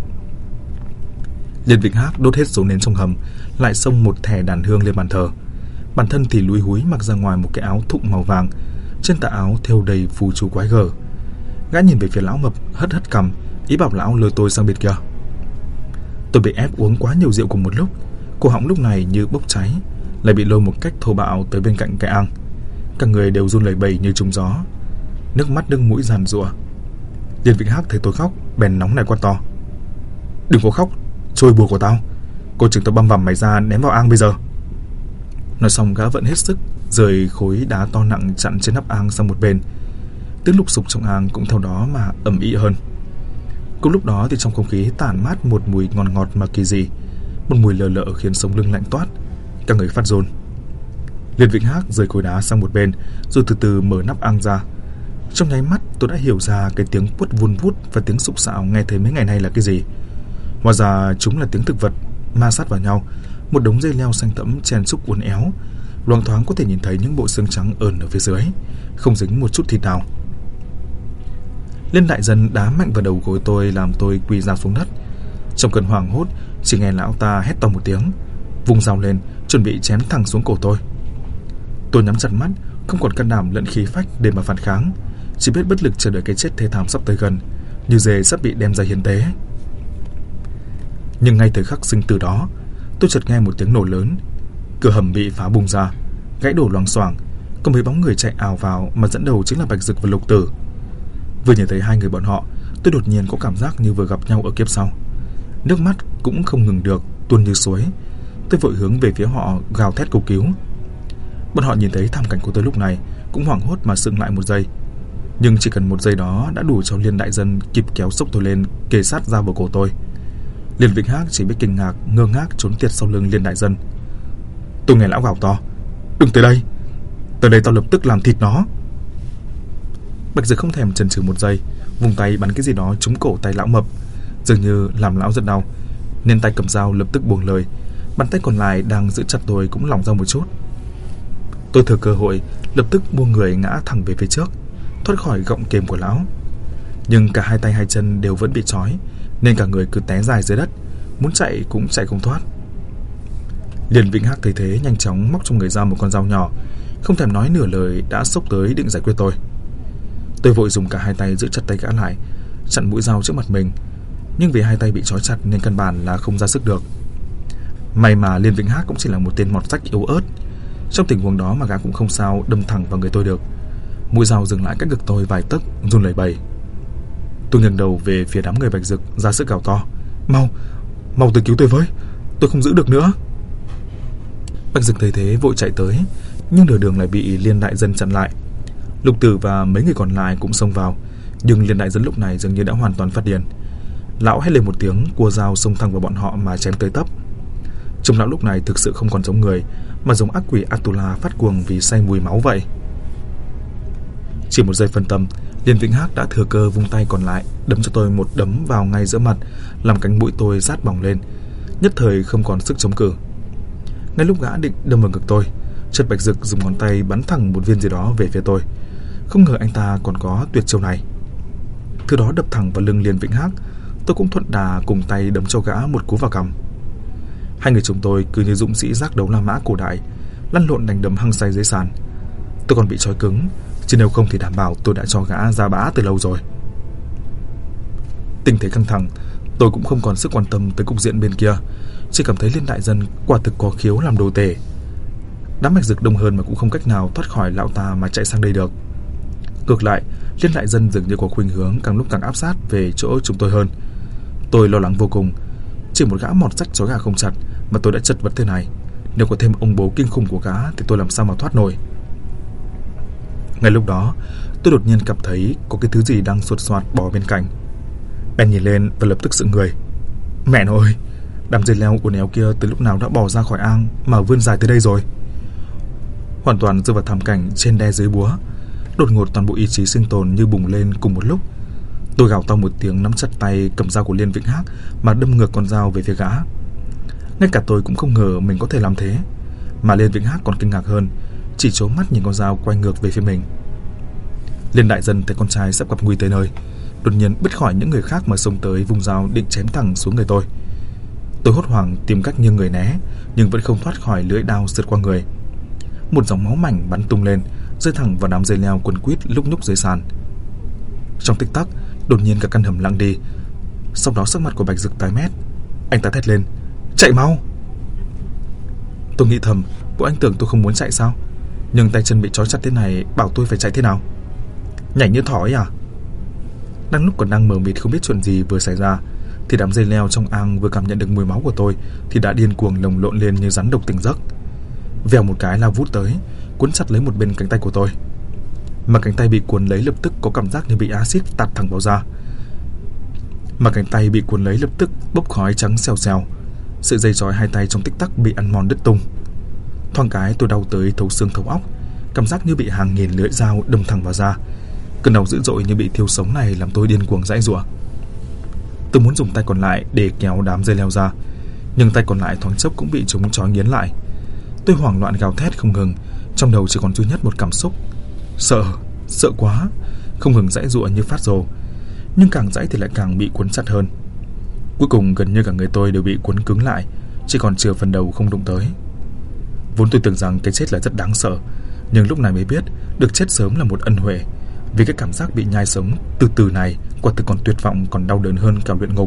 Liên Vĩnh Hắc đốt hết số nến trong hầm, lại xông một thẻ đàn hương lên bàn thờ. Bản thân thì lúi húi mặc ra ngoài một cái áo thụng màu vàng, trên tà áo thêu đầy phù chú quái gở. Gã nhìn về phía lão Mập, hất cằm, ý bảo lão lôi tôi sang bên kia. Tôi bị ép uống quá nhiều rượu cùng một lúc, cổ họng lúc này như bốc cháy, lại bị lôi một cách thô bạo tới bên cạnh cái ang. Cả người đều run lẩy bẩy như trúng gió, nước mắt nước mũi giàn giụa. Liên Vĩnh Hắc thấy tôi khóc, bèn nóng này quát to: đừng có khóc, trôi bùa của tao, cô chừng tao băm vằm mày ra ném vào ang bây giờ. Nói xong gã vẫn hết sức rời khối đá to nặng chặn trên nắp ang sang một bên. Tiếng lục sục trong ang cũng theo đó mà ầm ĩ hơn. Cùng lúc đó thì trong không khí tản mát một mùi ngọt ngọt mà kỳ dị, một mùi lờ lợ khiến sống lưng lạnh toát, cả người phát run. Liên Vĩnh Hắc rời khối đá sang một bên, rồi từ từ mở nắp ang ra. Trong nháy mắt tôi đã hiểu ra cái tiếng puốt vun vút và tiếng sục sạo nghe thấy mấy ngày nay là cái gì. Hóa ra chúng là tiếng thực vật ma sát vào nhau, một đống dây leo xanh thẫm chen chúc uốn éo, loang thoáng có thể nhìn thấy những bộ xương trắng ẩn ở phía dưới, không dính một chút thịt nào. Liên đại dân đá mạnh vào đầu gối tôi, làm tôi quỳ rạp xuống đất. Trong cơn hoảng hốt, chỉ nghe lão ta hét to một tiếng, vung dao lên, chuẩn bị chém thẳng xuống cổ tôi. Tôi nhắm chặt mắt, không còn can đảm lẫn khí phách để mà phản kháng, chỉ biết bất lực chờ đợi cái chết thê thảm sắp tới gần, như dê sắp bị đem ra hiến tế. Nhưng ngay thời khắc sinh tử đó, tôi chợt nghe một tiếng nổ lớn, cửa hầm bị phá bung ra, gãy đổ loằng xoảng, có mấy bóng người chạy ào vào mà dẫn đầu chính là Bạch Dực và Lục Tử. Vừa nhìn thấy hai người bọn họ, tôi đột nhiên có cảm giác như vừa gặp nhau ở kiếp sau. Nước mắt cũng không ngừng được tuôn như suối. Tôi vội hướng về phía họ gào thét cầu cứu. Bọn họ nhìn thấy thảm cảnh của tôi lúc này cũng hoảng hốt mà sững lại một giây. Nhưng chỉ cần một giây đó đã đủ cho Liên đại dân kịp kéo xốc tôi lên, kề sát ra vào cổ tôi. Liên Vĩnh Hắc chỉ biết kinh ngạc ngơ ngác trốn tiệt sau lưng Liên đại dân. Tôi nghe lão gào to: Đừng tới đây. Tới đây tao lập tức làm thịt nó. Bạch Dực không thèm chần chừ một giây, vùng tay bắn cái gì đó trúng cổ tay lão mập, dường như làm lão rất đau, nên tay cầm dao lập tức buông lời. Bàn tay còn lại đang giữ chặt tôi cũng lỏng ra một chút. Tôi thừa cơ hội lập tức buông người ngã thẳng về phía trước, thoát khỏi gọng kềm của lão. Nhưng cả hai tay hai chân đều vẫn bị trói, nên cả người cứ té dài dưới đất, muốn chạy cũng chạy không thoát. Liên Vĩnh Hắc thấy thế nhanh chóng móc trong người ra một con dao nhỏ, không thèm nói nửa lời đã xốc tới định giải quyết tôi. Tôi vội dùng cả hai tay giữ chặt tay gã lại, chặn mũi dao trước mặt mình, nhưng vì hai tay bị trói chặt nên căn bản là không ra sức được. May mà Liên Vĩnh Hắc cũng chỉ là một tên mọt sách yếu ớt, trong tình huống đó mà gã cũng không sao đâm thẳng vào người tôi được. Mũi dao dừng lại cách ngực tôi vài tấc, run lẩy bẩy. Tôi ngẩng đầu về phía đám người Bạch Dực, ra sức gào to: Mau tới cứu tôi với, tôi không giữ được nữa. Bạch Dực thấy thế vội chạy tới, nhưng nửa đường lại bị Liên Đại Dân chặn lại. Lục Tử và mấy người còn lại cũng xông vào, nhưng Liên Đại Dân lúc này dường như đã hoàn toàn phát điên. Lão hét lên một tiếng, cua dao xông thẳng vào bọn họ mà chém tới tấp. Trông lão lúc này thực sự không còn giống người, mà giống ác quỷ Atula phát cuồng vì say mùi máu vậy. Chỉ một giây phân tâm, Liên Vĩnh Hắc đã thừa cơ vung tay còn lại đấm cho tôi một đấm vào ngay giữa mặt, làm cánh mũi tôi rát bỏng lên, nhất thời không còn sức chống cự. Ngay lúc gã định đâm vào ngực tôi, chợt Bạch Dực dùng ngón tay bắn thẳng một viên gì đó về phía tôi. Không ngờ anh ta còn có tuyệt chiêu này. Thứ đó đập thẳng vào lưng Liên Vĩnh Hắc, tôi cũng thuận đà cùng tay đấm cho gã một cú vào cằm. Hai người chúng tôi cứ như dũng sĩ giác đấu La Mã cổ đại, lăn lộn đánh đấm hăng say dưới sàn. Tôi còn bị trói cứng, chứ nếu không thì đảm bảo tôi đã cho gã ra bã từ lâu rồi. Tình thế căng thẳng, tôi cũng không còn sức quan tâm tới cục diện bên kia, chỉ cảm thấy Liên Đại Dân quả thực có khiếu làm đồ tể. Đám Bạch Dực đông hơn mà cũng không cách nào thoát khỏi lão ta mà chạy sang đây được. Ngược lại, Liên Đại Dân dường như có khuynh hướng càng lúc càng áp sát về chỗ chúng tôi hơn. Tôi lo lắng vô cùng. Chỉ một gã mọt sách trói gà không chặt mà tôi đã chật vật thế này, nếu có thêm ông bố kinh khủng của gã thì tôi làm sao mà thoát nổi. Ngay lúc đó, tôi đột nhiên cảm thấy có cái thứ gì đang sột soạt bò bên cạnh. Bèn nhìn lên và lập tức sững người. Mẹ nó ơi, đám dây leo uốn éo kia từ lúc nào đã bò ra khỏi ang mà vươn dài tới đây rồi. Hoàn toàn rơi vào thảm cảnh trên đe dưới búa. Đột ngột toàn bộ ý chí sinh tồn như bùng lên cùng một lúc. Tôi gào to một tiếng, nắm chặt tay cầm dao của Liên Vĩnh Hắc mà đâm ngược con dao về phía gã. Ngay cả tôi cũng không ngờ mình có thể làm thế, mà Liên Vĩnh Hắc còn kinh ngạc hơn, chỉ trố mắt nhìn con dao quay ngược về phía mình. Liên Đại Dân thấy con trai sắp gặp nguy tới nơi, đột nhiên bứt khỏi những người khác mà xông tới vung dao định chém thẳng xuống người tôi. Tôi hốt hoảng tìm cách nghiêng người né, nhưng vẫn không thoát khỏi lưỡi đao sượt qua người. Một dòng máu mảnh bắn tung lên, rơi thẳng vào đám dây leo quấn quýt lúc nhúc dưới sàn. Trong tích tắc, đột nhiên cả căn hầm lặng đi. Sau đó sắc mặt của Bạch Dực tái mét. Anh ta thét lên: chạy mau! Tôi nghĩ thầm, bộ anh tưởng tôi không muốn chạy sao? Nhưng tay chân bị trói chặt thế này, bảo tôi phải chạy thế nào? Nhảy như thỏ ấy à? Đang lúc còn đang mờ mịt không biết chuyện gì vừa xảy ra, thì đám dây leo trong ang vừa cảm nhận được mùi máu của tôi thì đã điên cuồng lồng lộn lên như rắn độc tỉnh giấc. Vèo một cái lao vút tới, cuốn chặt lấy một bên cánh tay của tôi. Mà cánh tay bị cuốn lấy lập tức có cảm giác như bị axit tạt thẳng vào da. Mà cánh tay bị cuốn lấy lập tức bốc khói trắng xèo xèo. Sợi dây trói hai tay trong tích tắc bị ăn mòn đứt tung. Thoáng cái tôi đau tới thấu xương thấu óc, cảm giác như bị hàng nghìn lưỡi dao đâm thẳng vào da. Cơn đau dữ dội như bị thiêu sống này làm tôi điên cuồng giãy giụa. Tôi muốn dùng tay còn lại để kéo đám dây leo ra, nhưng tay còn lại thoáng chốc cũng bị chúng trói nghiến lại. Tôi hoảng loạn gào thét không ngừng, trong đầu chỉ còn duy nhất một cảm xúc: sợ quá, không ngừng giãy giụa như phát rồ. Nhưng càng giãy thì lại càng bị cuốn chặt hơn. Cuối cùng gần như cả người tôi đều bị cuốn cứng lại, chỉ còn chừa phần đầu không đụng tới. Vốn tôi tưởng rằng cái chết là rất đáng sợ, nhưng lúc này mới biết được chết sớm là một ân huệ, vì cái cảm giác bị nhai sống từ từ này quả thực còn tuyệt vọng, còn đau đớn hơn cả luyện ngục.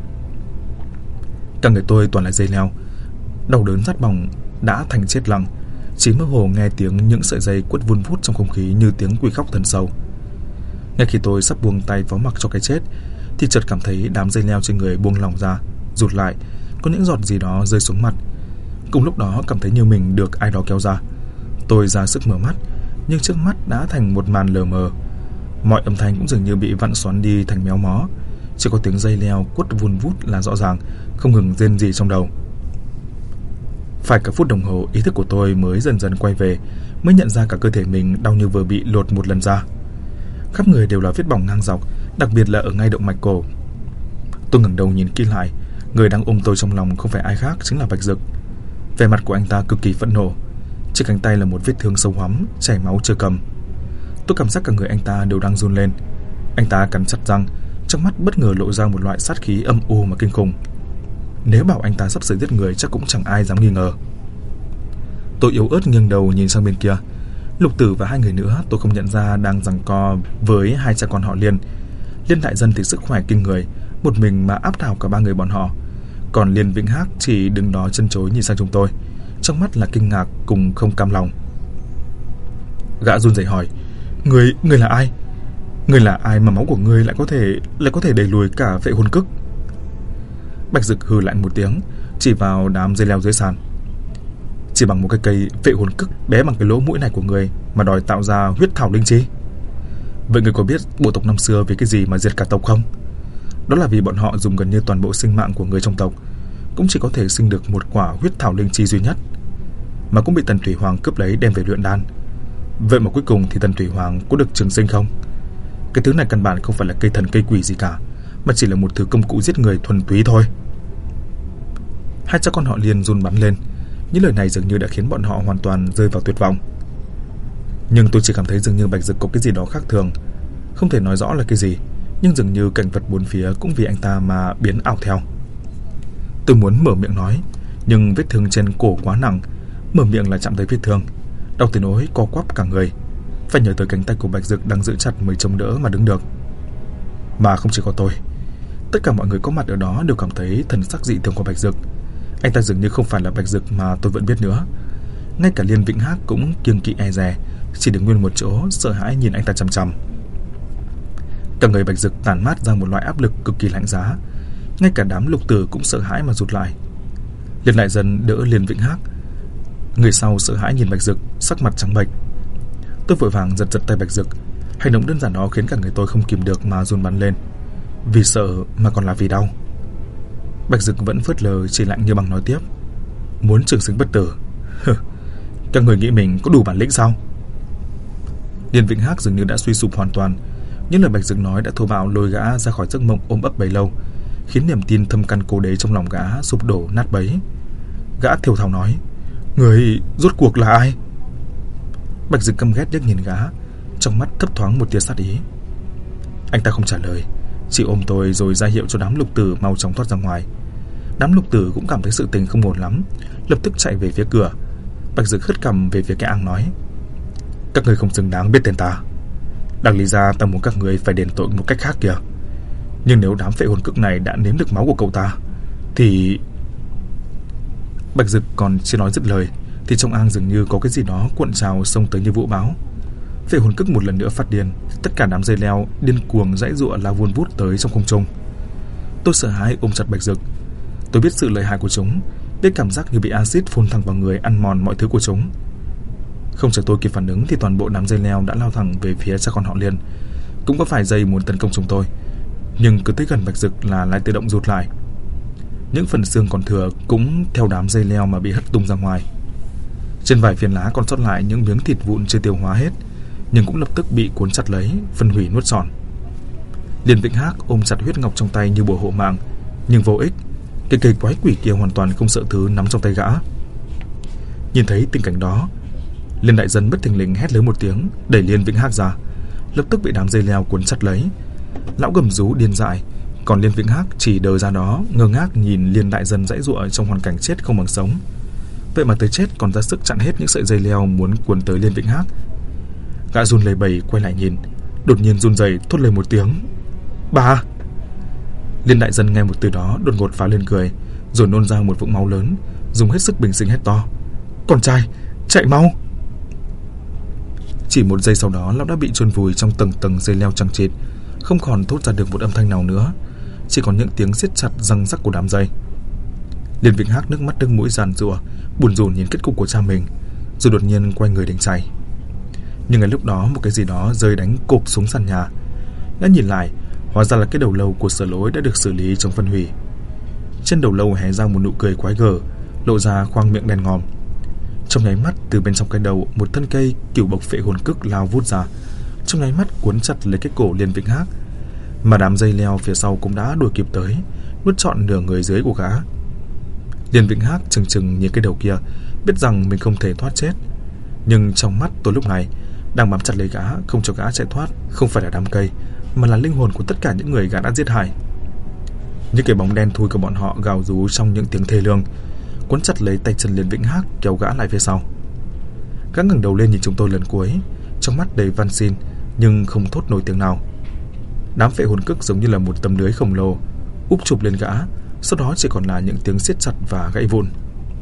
Cả người tôi toàn là dây leo, đau đớn rát bỏng đã thành chết lặng, chỉ mơ hồ nghe tiếng những sợi dây quất vun vút trong không khí như tiếng quỷ khóc thần sâu. Ngay khi tôi sắp buông tay phó mặc cho cái chết thì chợt cảm thấy đám dây leo trên người buông lỏng ra, rụt lại, có những giọt gì đó rơi xuống mặt. Cùng lúc đó cảm thấy như mình được ai đó kéo ra. Tôi ra sức mở mắt, nhưng trước mắt đã thành một màn lờ mờ. Mọi âm thanh cũng dường như bị vặn xoắn đi thành méo mó, chỉ có tiếng dây leo quất vun vút là rõ ràng, không ngừng rên rỉ trong đầu. Phải cả phút đồng hồ, ý thức của tôi mới dần dần quay về, mới nhận ra cả cơ thể mình đau như vừa bị lột một lần ra. Khắp người đều là vết bỏng ngang dọc, đặc biệt là ở ngay động mạch cổ. Tôi ngẩng đầu nhìn kỹ lại, người đang ôm tôi trong lòng không phải ai khác, chính là Bạch Dực. Vẻ mặt của anh ta cực kỳ phẫn nộ. Trên cánh tay là một vết thương sâu hoắm, chảy máu chưa cầm. Tôi cảm giác cả người anh ta đều đang run lên. Anh ta cắn chặt răng, trong mắt bất ngờ lộ ra một loại sát khí âm u mà kinh khủng. Nếu bảo anh ta sắp sửa giết người chắc cũng chẳng ai dám nghi ngờ. Tôi yếu ớt nghiêng đầu nhìn sang bên kia. Lục Tử và hai người nữa tôi không nhận ra đang giằng co với hai cha con họ Liên. Liên đại dân thì sức khỏe kinh người, một mình mà áp đảo cả ba người bọn họ. Còn Liên Vĩnh Hác chỉ đứng đó chân chối nhìn sang chúng tôi, trong mắt là kinh ngạc cùng không cam lòng. Gã run rẩy hỏi: Người là ai? Người là ai mà máu của ngươi lại có thể đẩy lùi cả Vệ Hồn Cức? Bạch Dực hừ lạnh một tiếng, chỉ vào đám dây leo dưới sàn. Chỉ bằng một cái cây Vệ Hồn Cức bé bằng cái lỗ mũi này của người mà đòi tạo ra huyết thảo linh chi? Vậy người có biết bộ tộc năm xưa vì cái gì mà diệt cả tộc không? Đó là vì bọn họ dùng gần như toàn bộ sinh mạng của người trong tộc, cũng chỉ có thể sinh được một quả huyết thảo linh chi duy nhất, mà cũng bị Tần Thủy Hoàng cướp lấy đem về luyện đan. Vậy mà cuối cùng thì Tần Thủy Hoàng có được trường sinh không? Cái thứ này căn bản không phải là cây thần cây quỷ gì cả, mà chỉ là một thứ công cụ giết người thuần túy thôi. Hai cha con họ Liên run bắn lên. Những lời này dường như đã khiến bọn họ hoàn toàn rơi vào tuyệt vọng. Nhưng tôi chỉ cảm thấy dường như Bạch Dực có cái gì đó khác thường. Không thể nói rõ là cái gì, nhưng dường như cảnh vật bốn phía cũng vì anh ta mà biến ảo theo. Tôi muốn mở miệng nói, nhưng vết thương trên cổ quá nặng, mở miệng là chạm tới vết thương, đau tới nỗi co quắp cả người. Phải nhờ tới cánh tay của Bạch Dực đang giữ chặt mới chống đỡ mà đứng được. Mà không chỉ có tôi, tất cả mọi người có mặt ở đó đều cảm thấy thần sắc dị thường của Bạch Dực. Anh ta dường như không phải là Bạch Dực mà tôi vẫn biết nữa. Ngay cả Liên Vĩnh Hác cũng kiêng kỵ e dè, chỉ đứng nguyên một chỗ sợ hãi nhìn anh ta chằm chằm. Cả người Bạch Dực tản mát ra một loại áp lực cực kỳ lạnh giá. Ngay cả đám Lục Tử cũng sợ hãi mà rụt lại. Liên đại dân đỡ Liên Vĩnh Hác, người sau sợ hãi nhìn Bạch Dực, sắc mặt trắng bệch. Tôi vội vàng giật tay Bạch Dực. Hành động đơn giản đó khiến cả người tôi không kìm được mà run bắn lên. Vì sợ mà còn là vì đau. Bạch Dực vẫn phớt lờ, chỉ lạnh như băng nói tiếp: Muốn trường sinh bất tử? Các người nghĩ mình có đủ bản lĩnh sao? Liên Vĩnh Hác dường như đã suy sụp hoàn toàn. Những lời Bạch Dực nói đã thô bạo lôi gã ra khỏi giấc mộng ôm ấp bấy lâu, khiến niềm tin thâm căn cố đế trong lòng gã sụp đổ nát bấy. Gã thều thào nói: Người rốt cuộc là ai? Bạch Dực căm ghét liếc nhìn gã, trong mắt thấp thoáng một tia sát ý. Anh ta không trả lời, chỉ ôm tôi rồi ra hiệu cho đám Lục Tử mau chóng thoát ra ngoài. Đám Lục Tử cũng cảm thấy sự tình không ổn lắm, lập tức chạy về phía cửa. Bạch Dực hất cằm về phía cái ang nói: Các người không xứng đáng biết tên ta. Đáng lý ra ta muốn các người phải đền tội một cách khác kìa. Nhưng nếu đám Vệ Hồn Cức này đã nếm được máu của cậu ta thì... Bạch Dực còn chưa nói dứt lời thì trong ang dường như có cái gì đó cuộn trào xông tới như vũ bão. Vệ Hồn Cức một lần nữa phát điên, tất cả đám dây leo điên cuồng giãy giụa lao vun vút tới trong không trung. Tôi sợ hãi ôm chặt Bạch Dực. Tôi biết sự lợi hại của chúng, biết cảm giác như bị axit phun thẳng vào người ăn mòn mọi thứ của chúng. Không chờ tôi kịp phản ứng thì toàn bộ đám dây leo đã lao thẳng về phía cha con họ Liên. Cũng có phải dây muốn tấn công chúng tôi, nhưng cứ tới gần Bạch Dực là lại tự động rụt lại. Những phần xương còn thừa cũng theo đám dây leo mà bị hất tung ra ngoài. Trên vài phiến lá còn sót lại những miếng thịt vụn chưa tiêu hóa hết, nhưng cũng lập tức bị cuốn chặt lấy, phân hủy nuốt trọn. Liên Vĩnh Hác ôm chặt huyết ngọc trong tay như bùa hộ mạng, nhưng vô ích. Cái cây quái quỷ kia hoàn toàn không sợ thứ nắm trong tay gã. Nhìn thấy tình cảnh đó, Liên đại dân bất thình lình hét lớn một tiếng, đẩy Liên Vĩnh Hác ra, lập tức bị đám dây leo cuốn chặt lấy. Lão gầm rú điên dại, còn Liên Vĩnh Hác chỉ đờ ra đó ngơ ngác nhìn Liên đại dân giãy giụa trong hoàn cảnh chết không bằng sống. Vậy mà tới chết còn ra sức chặn hết những sợi dây leo muốn cuốn tới Liên Vĩnh Hác. Gã run lẩy bẩy quay lại nhìn, đột nhiên run rẩy thốt lên một tiếng: Ba! Liên đại dân nghe một từ đó đột ngột phá lên cười, rồi nôn ra một vũng máu lớn, dùng hết sức bình sinh hét to: Con trai, chạy mau! Chỉ một giây sau đó, lão đã bị chôn vùi trong tầng tầng dây leo chằng chịt, không còn thốt ra được một âm thanh nào nữa, chỉ còn những tiếng siết chặt răng rắc của đám dây. Liên Vĩnh Hác nước mắt nước mũi giàn giụa, buồn rùn nhìn kết cục của cha mình, rồi đột nhiên quay người định chạy. Nhưng ngay lúc đó một cái gì đó rơi đánh cộp xuống sàn nhà. Đã nhìn lại, hóa ra là cái đầu lâu của Sở Lỗi đã được xử lý trong phân hủy. Trên đầu lâu hé ra một nụ cười quái gở, lộ ra khoang miệng đen ngòm. Trong nháy mắt, từ bên trong cái đầu một thân cây cửu bộc phệ hồn cức lao vút ra, trong nháy mắt cuốn chặt lấy cái cổ Liên Vĩnh Hác. Mà đám dây leo phía sau cũng đã đuổi kịp tới, nuốt trọn nửa người dưới của gã. Liên Vĩnh Hác chừng chừng nhìn cái đầu kia, biết rằng mình không thể thoát chết. Nhưng trong mắt tôi lúc này đang bám chặt lấy gã, không cho gã chạy thoát, không phải là đám cây, mà là linh hồn của tất cả những người gã đã giết hại. Những cái bóng đen thui của bọn họ gào rú trong những tiếng thê lương, quấn chặt lấy tay chân Liên Vĩnh Hác, kéo gã lại phía sau. Gã ngẩng đầu lên nhìn chúng tôi lần cuối, trong mắt đầy van xin nhưng không thốt nổi tiếng nào. Đám phệ hồn cức giống như là một tấm lưới khổng lồ úp chụp lên gã, sau đó chỉ còn là những tiếng siết chặt và gãy vụn.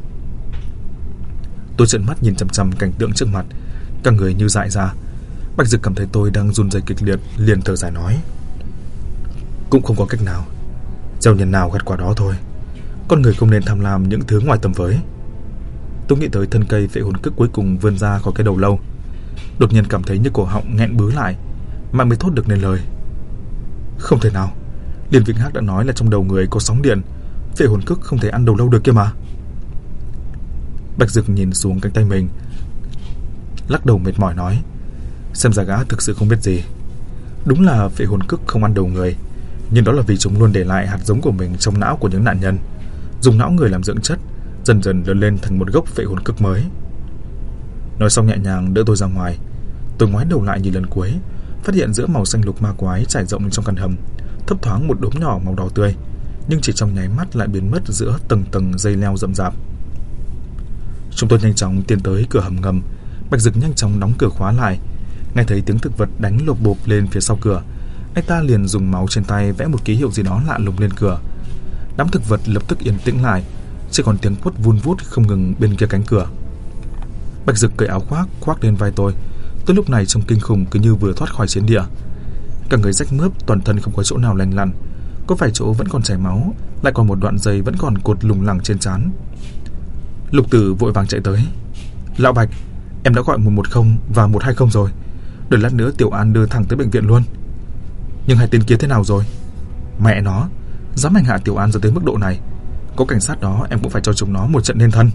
Tôi trợn mắt nhìn chằm chằm cảnh tượng trước mặt, cả người như dại ra. Bạch Dực cảm thấy tôi đang run rẩy kịch liệt, liền thở dài nói: cũng không có cách nào, gieo nhân nào gặt quả đó thôi. Con người không nên tham lam những thứ ngoài tầm với. Tôi nghĩ tới thân cây phệ hồn cức cuối cùng vươn ra khỏi cái đầu lâu, đột nhiên cảm thấy như cổ họng nghẹn bứ lại, mà mới thốt được nên lời: không thể nào, Liên Vĩnh Hác đã nói là trong đầu người có sóng điện, phệ hồn cức không thể ăn đầu lâu được kia mà. Bạch Dực nhìn xuống cánh tay mình, lắc đầu mệt mỏi nói: xem ra gã thực sự không biết gì. Đúng là phệ hồn cức không ăn đầu người, nhưng đó là vì chúng luôn để lại hạt giống của mình trong não của những nạn nhân, dùng não người làm dưỡng chất, dần dần lớn lên thành một gốc phệ hồn cức mới. Nói xong nhẹ nhàng đỡ tôi ra ngoài. Tôi ngoái đầu lại nhìn lần cuối, phát hiện giữa màu xanh lục ma quái trải rộng trong căn hầm, thấp thoáng một đốm nhỏ màu đỏ tươi, nhưng chỉ trong nháy mắt lại biến mất giữa tầng tầng dây leo rậm rạp. Chúng tôi nhanh chóng tiến tới cửa hầm ngầm. Bạch Dực nhanh chóng đóng cửa khóa lại. Nghe thấy tiếng thực vật đánh lộp bộp lên phía sau cửa, anh ta liền dùng máu trên tay vẽ một ký hiệu gì đó lạ lùng lên cửa. Đám thực vật lập tức yên tĩnh lại, chỉ còn tiếng quất vun vút không ngừng bên kia cánh cửa. Bạch Dực cởi áo khoác lên vai tôi. Tôi lúc này trông kinh khủng, cứ như vừa thoát khỏi chiến địa. Cả người rách mướp, toàn thân không có chỗ nào lành lặn, có vài chỗ vẫn còn chảy máu, lại còn một đoạn dây vẫn còn cột lủng lẳng trên trán. Lục Tử vội vàng chạy tới: lão Bạch, em đã gọi 110 và 120 rồi, đợi lát nữa Tiểu An đưa thẳng tới bệnh viện luôn. Nhưng hai tên kia thế nào rồi? Mẹ nó, dám hành hạ Tiểu An ra tới mức độ này, có cảnh sát đó em cũng phải cho chúng nó một trận nên thân.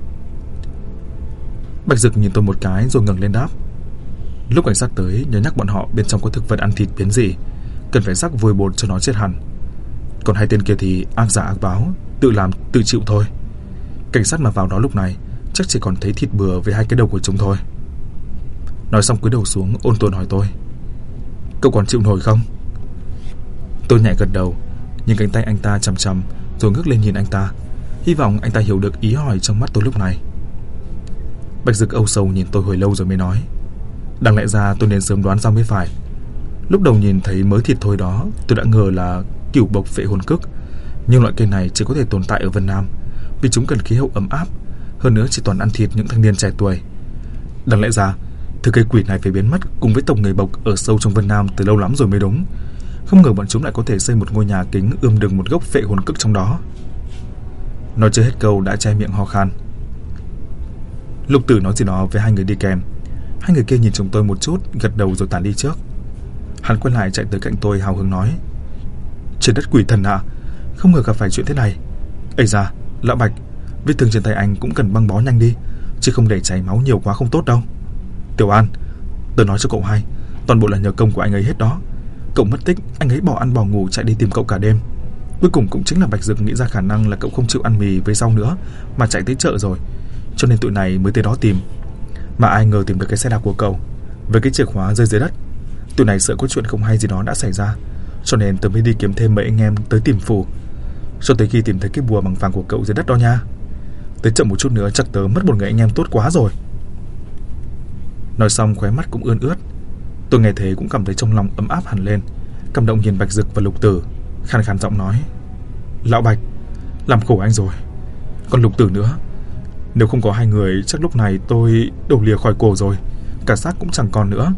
Bạch Dực nhìn tôi một cái rồi ngẩng lên đáp: lúc cảnh sát tới nhớ nhắc bọn họ bên trong có thực vật ăn thịt biến dị, cần phải rắc vôi bột cho nó chết hẳn. Còn hai tên kia thì ác giả ác báo, tự làm tự chịu thôi. Cảnh sát mà vào đó lúc này chắc chỉ còn thấy thịt bừa với hai cái đầu của chúng thôi. Nói xong cúi đầu xuống ôn tồn hỏi tôi: cậu còn chịu nổi không? Tôi nhẹ gật đầu, nhìn cánh tay anh ta chằm chằm, rồi ngước lên nhìn anh ta, hy vọng anh ta hiểu được ý hỏi trong mắt tôi lúc này. Bạch Dực âu sầu nhìn tôi hồi lâu rồi mới nói: đáng lẽ ra tôi nên sớm đoán ra mới phải. Lúc đầu nhìn thấy mớ thịt thôi đó, tôi đã ngờ là cửu bộc phệ hồn cức, nhưng loại cây này chỉ có thể tồn tại ở Vân Nam, vì chúng cần khí hậu ấm áp, hơn nữa chỉ toàn ăn thịt những thanh niên trẻ tuổi. Đáng lẽ ra thứ cây quỷ này phải biến mất cùng với tộc người Bộc ở sâu trong Vân Nam từ lâu lắm rồi mới đúng. Không ngờ bọn chúng lại có thể xây một ngôi nhà kính ươm đừng một gốc phệ hồn cức trong đó. Nói chưa hết câu đã che miệng ho khan. Lục Tử nói gì đó với hai người đi kèm. Hai người kia nhìn chúng tôi một chút, gật đầu rồi tản đi trước. Hắn quay lại chạy tới cạnh tôi hào hứng nói: trên đất quỷ thần ạ, không ngờ gặp phải chuyện thế này. Ây da, lão Bạch, vết thương trên tay anh cũng cần băng bó nhanh đi, chứ không để chảy máu nhiều quá không tốt đâu. Tiểu An, tớ nói cho cậu hay, toàn bộ là nhờ công của anh ấy hết đó. Cậu mất tích, anh ấy bỏ ăn bỏ ngủ chạy đi tìm cậu cả đêm. Cuối cùng cũng chính là Bạch Dực nghĩ ra khả năng là cậu không chịu ăn mì với rau nữa mà chạy tới chợ rồi, cho nên tụi này mới tới đó tìm. Mà ai ngờ tìm được cái xe đạp của cậu với cái chìa khóa rơi dưới đất. Tụi này sợ có chuyện không hay gì đó đã xảy ra, cho nên tớ mới đi kiếm thêm mấy anh em tới tìm phù, cho tới khi tìm thấy cái bùa bằng vàng của cậu dưới đất đó nha. Tới chậm một chút nữa chắc tớ mất một người anh em tốt quá rồi. Nói xong khóe mắt cũng ươn ướt. Tôi nghe thế cũng cảm thấy trong lòng ấm áp hẳn lên, cảm động nhìn Bạch Dực và Lục Tử, khàn khàn giọng nói: lão Bạch, làm khổ anh rồi. Còn Lục Tử nữa, nếu không có hai người chắc lúc này tôi đầu lìa khỏi cổ rồi, cả xác cũng chẳng còn nữa.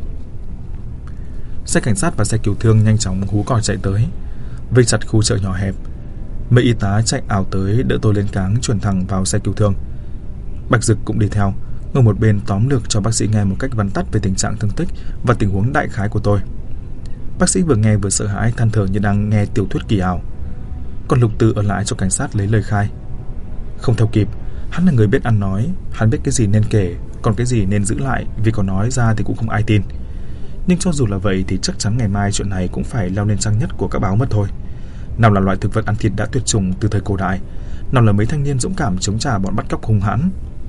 Xe cảnh sát và xe cứu thương nhanh chóng hú còi chạy tới, vây chặt khu chợ nhỏ hẹp. Mấy y tá chạy ảo tới đỡ tôi lên cáng chuyển thẳng vào xe cứu thương. Bạch Dực cũng đi theo, ngồi một bên tóm lược cho bác sĩ nghe một cách vắn tắt về tình trạng thương tích và tình huống đại khái của tôi. Bác sĩ vừa nghe vừa sợ hãi than thở như đang nghe tiểu thuyết kỳ ảo. Còn Lục Tử ở lại cho cảnh sát lấy lời khai. Không theo kịp. Hắn là người biết ăn nói, hắn biết cái gì nên kể, còn cái gì nên giữ lại, vì có nói ra thì cũng không ai tin. Nhưng cho dù là vậy thì chắc chắn ngày mai chuyện này cũng phải leo lên trang nhất của các báo mất thôi. Nào là loại thực vật ăn thịt đã tuyệt chủng từ thời cổ đại, nào là mấy thanh niên dũng cảm chống trả bọn bắt cóc hung hãn.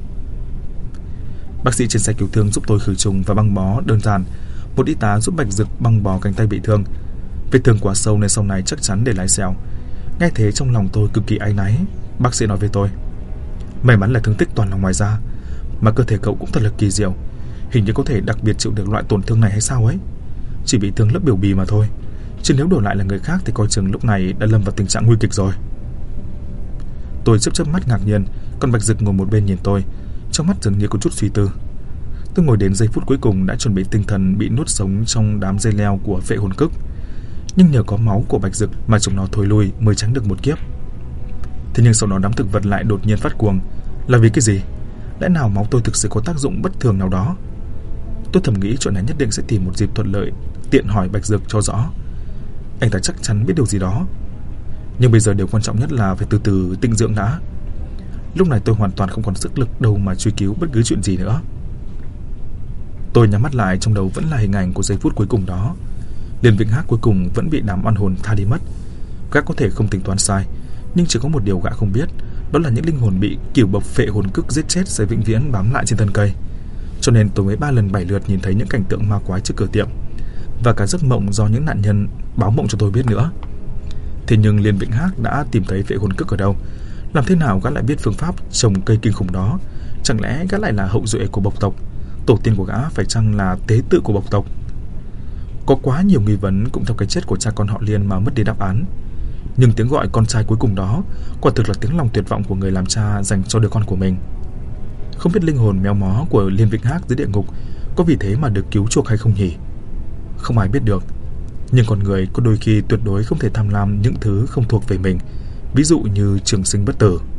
Bác sĩ trên xe cứu thương giúp tôi khử trùng và băng bó đơn giản. Một y tá giúp Bạch Dực băng bó cánh tay bị thương. Vết thương quá sâu nên sau này chắc chắn để lại sẹo. Nghe thế trong lòng tôi cực kỳ áy náy. Bác sĩ nói với tôi: may mắn là thương tích toàn là ngoài da, mà cơ thể cậu cũng thật là kỳ diệu, hình như có thể đặc biệt chịu được loại tổn thương này hay sao ấy. Chỉ bị thương lớp biểu bì mà thôi, chứ nếu đổi lại là người khác thì coi chừng lúc này đã lâm vào tình trạng nguy kịch rồi. Tôi chớp mắt ngạc nhiên, còn Bạch Dực ngồi một bên nhìn tôi, trong mắt dường như có chút suy tư. Tôi ngồi đến giây phút cuối cùng đã chuẩn bị tinh thần bị nuốt sống trong đám dây leo của phệ hồn cức, nhưng nhờ có máu của Bạch Dực mà chúng nó thối lui mới tránh được một kiếp. Thế nhưng sau đó đám thực vật lại đột nhiên phát cuồng. Là vì cái gì? Lẽ nào máu tôi thực sự có tác dụng bất thường nào đó? Tôi thầm nghĩ chuyện này nhất định sẽ tìm một dịp thuận lợi tiện hỏi Bạch Dực cho rõ. Anh ta chắc chắn biết điều gì đó. Nhưng bây giờ điều quan trọng nhất là phải từ từ tĩnh dưỡng đã. Lúc này tôi hoàn toàn không còn sức lực đâu mà truy cứu bất cứ chuyện gì nữa. Tôi nhắm mắt lại, trong đầu vẫn là hình ảnh của giây phút cuối cùng đó. Liên Vĩnh Hắc cuối cùng vẫn bị đám oan hồn tha đi mất. Gã có thể không tính toán sai, nhưng chỉ có một điều gã không biết, đó là những linh hồn bị cửu bộc phệ hồn cức giết chết sẽ vĩnh viễn bám lại trên thân cây. Cho nên tôi mới 3 lần 7 lượt nhìn thấy những cảnh tượng ma quái trước cửa tiệm, và cả giấc mộng do những nạn nhân báo mộng cho tôi biết nữa. Thế nhưng Liên Vĩnh Hắc đã tìm thấy phệ hồn cức ở đâu? Làm thế nào gã lại biết phương pháp trồng cây kinh khủng đó? Chẳng lẽ gã lại là hậu duệ của bộc tộc? Tổ tiên của gã phải chăng là tế tự của bộc tộc? Có quá nhiều nghi vấn cũng theo cái chết của cha con họ Liên mà mất đi đáp án. Nhưng tiếng gọi con trai cuối cùng đó quả thực là tiếng lòng tuyệt vọng của người làm cha dành cho đứa con của mình. Không biết linh hồn méo mó của Liên Vĩnh Hắc dưới địa ngục có vì thế mà được cứu chuộc hay không nhỉ? Không ai biết được. Nhưng con người có đôi khi tuyệt đối không thể tham lam những thứ không thuộc về mình, ví dụ như trường sinh bất tử.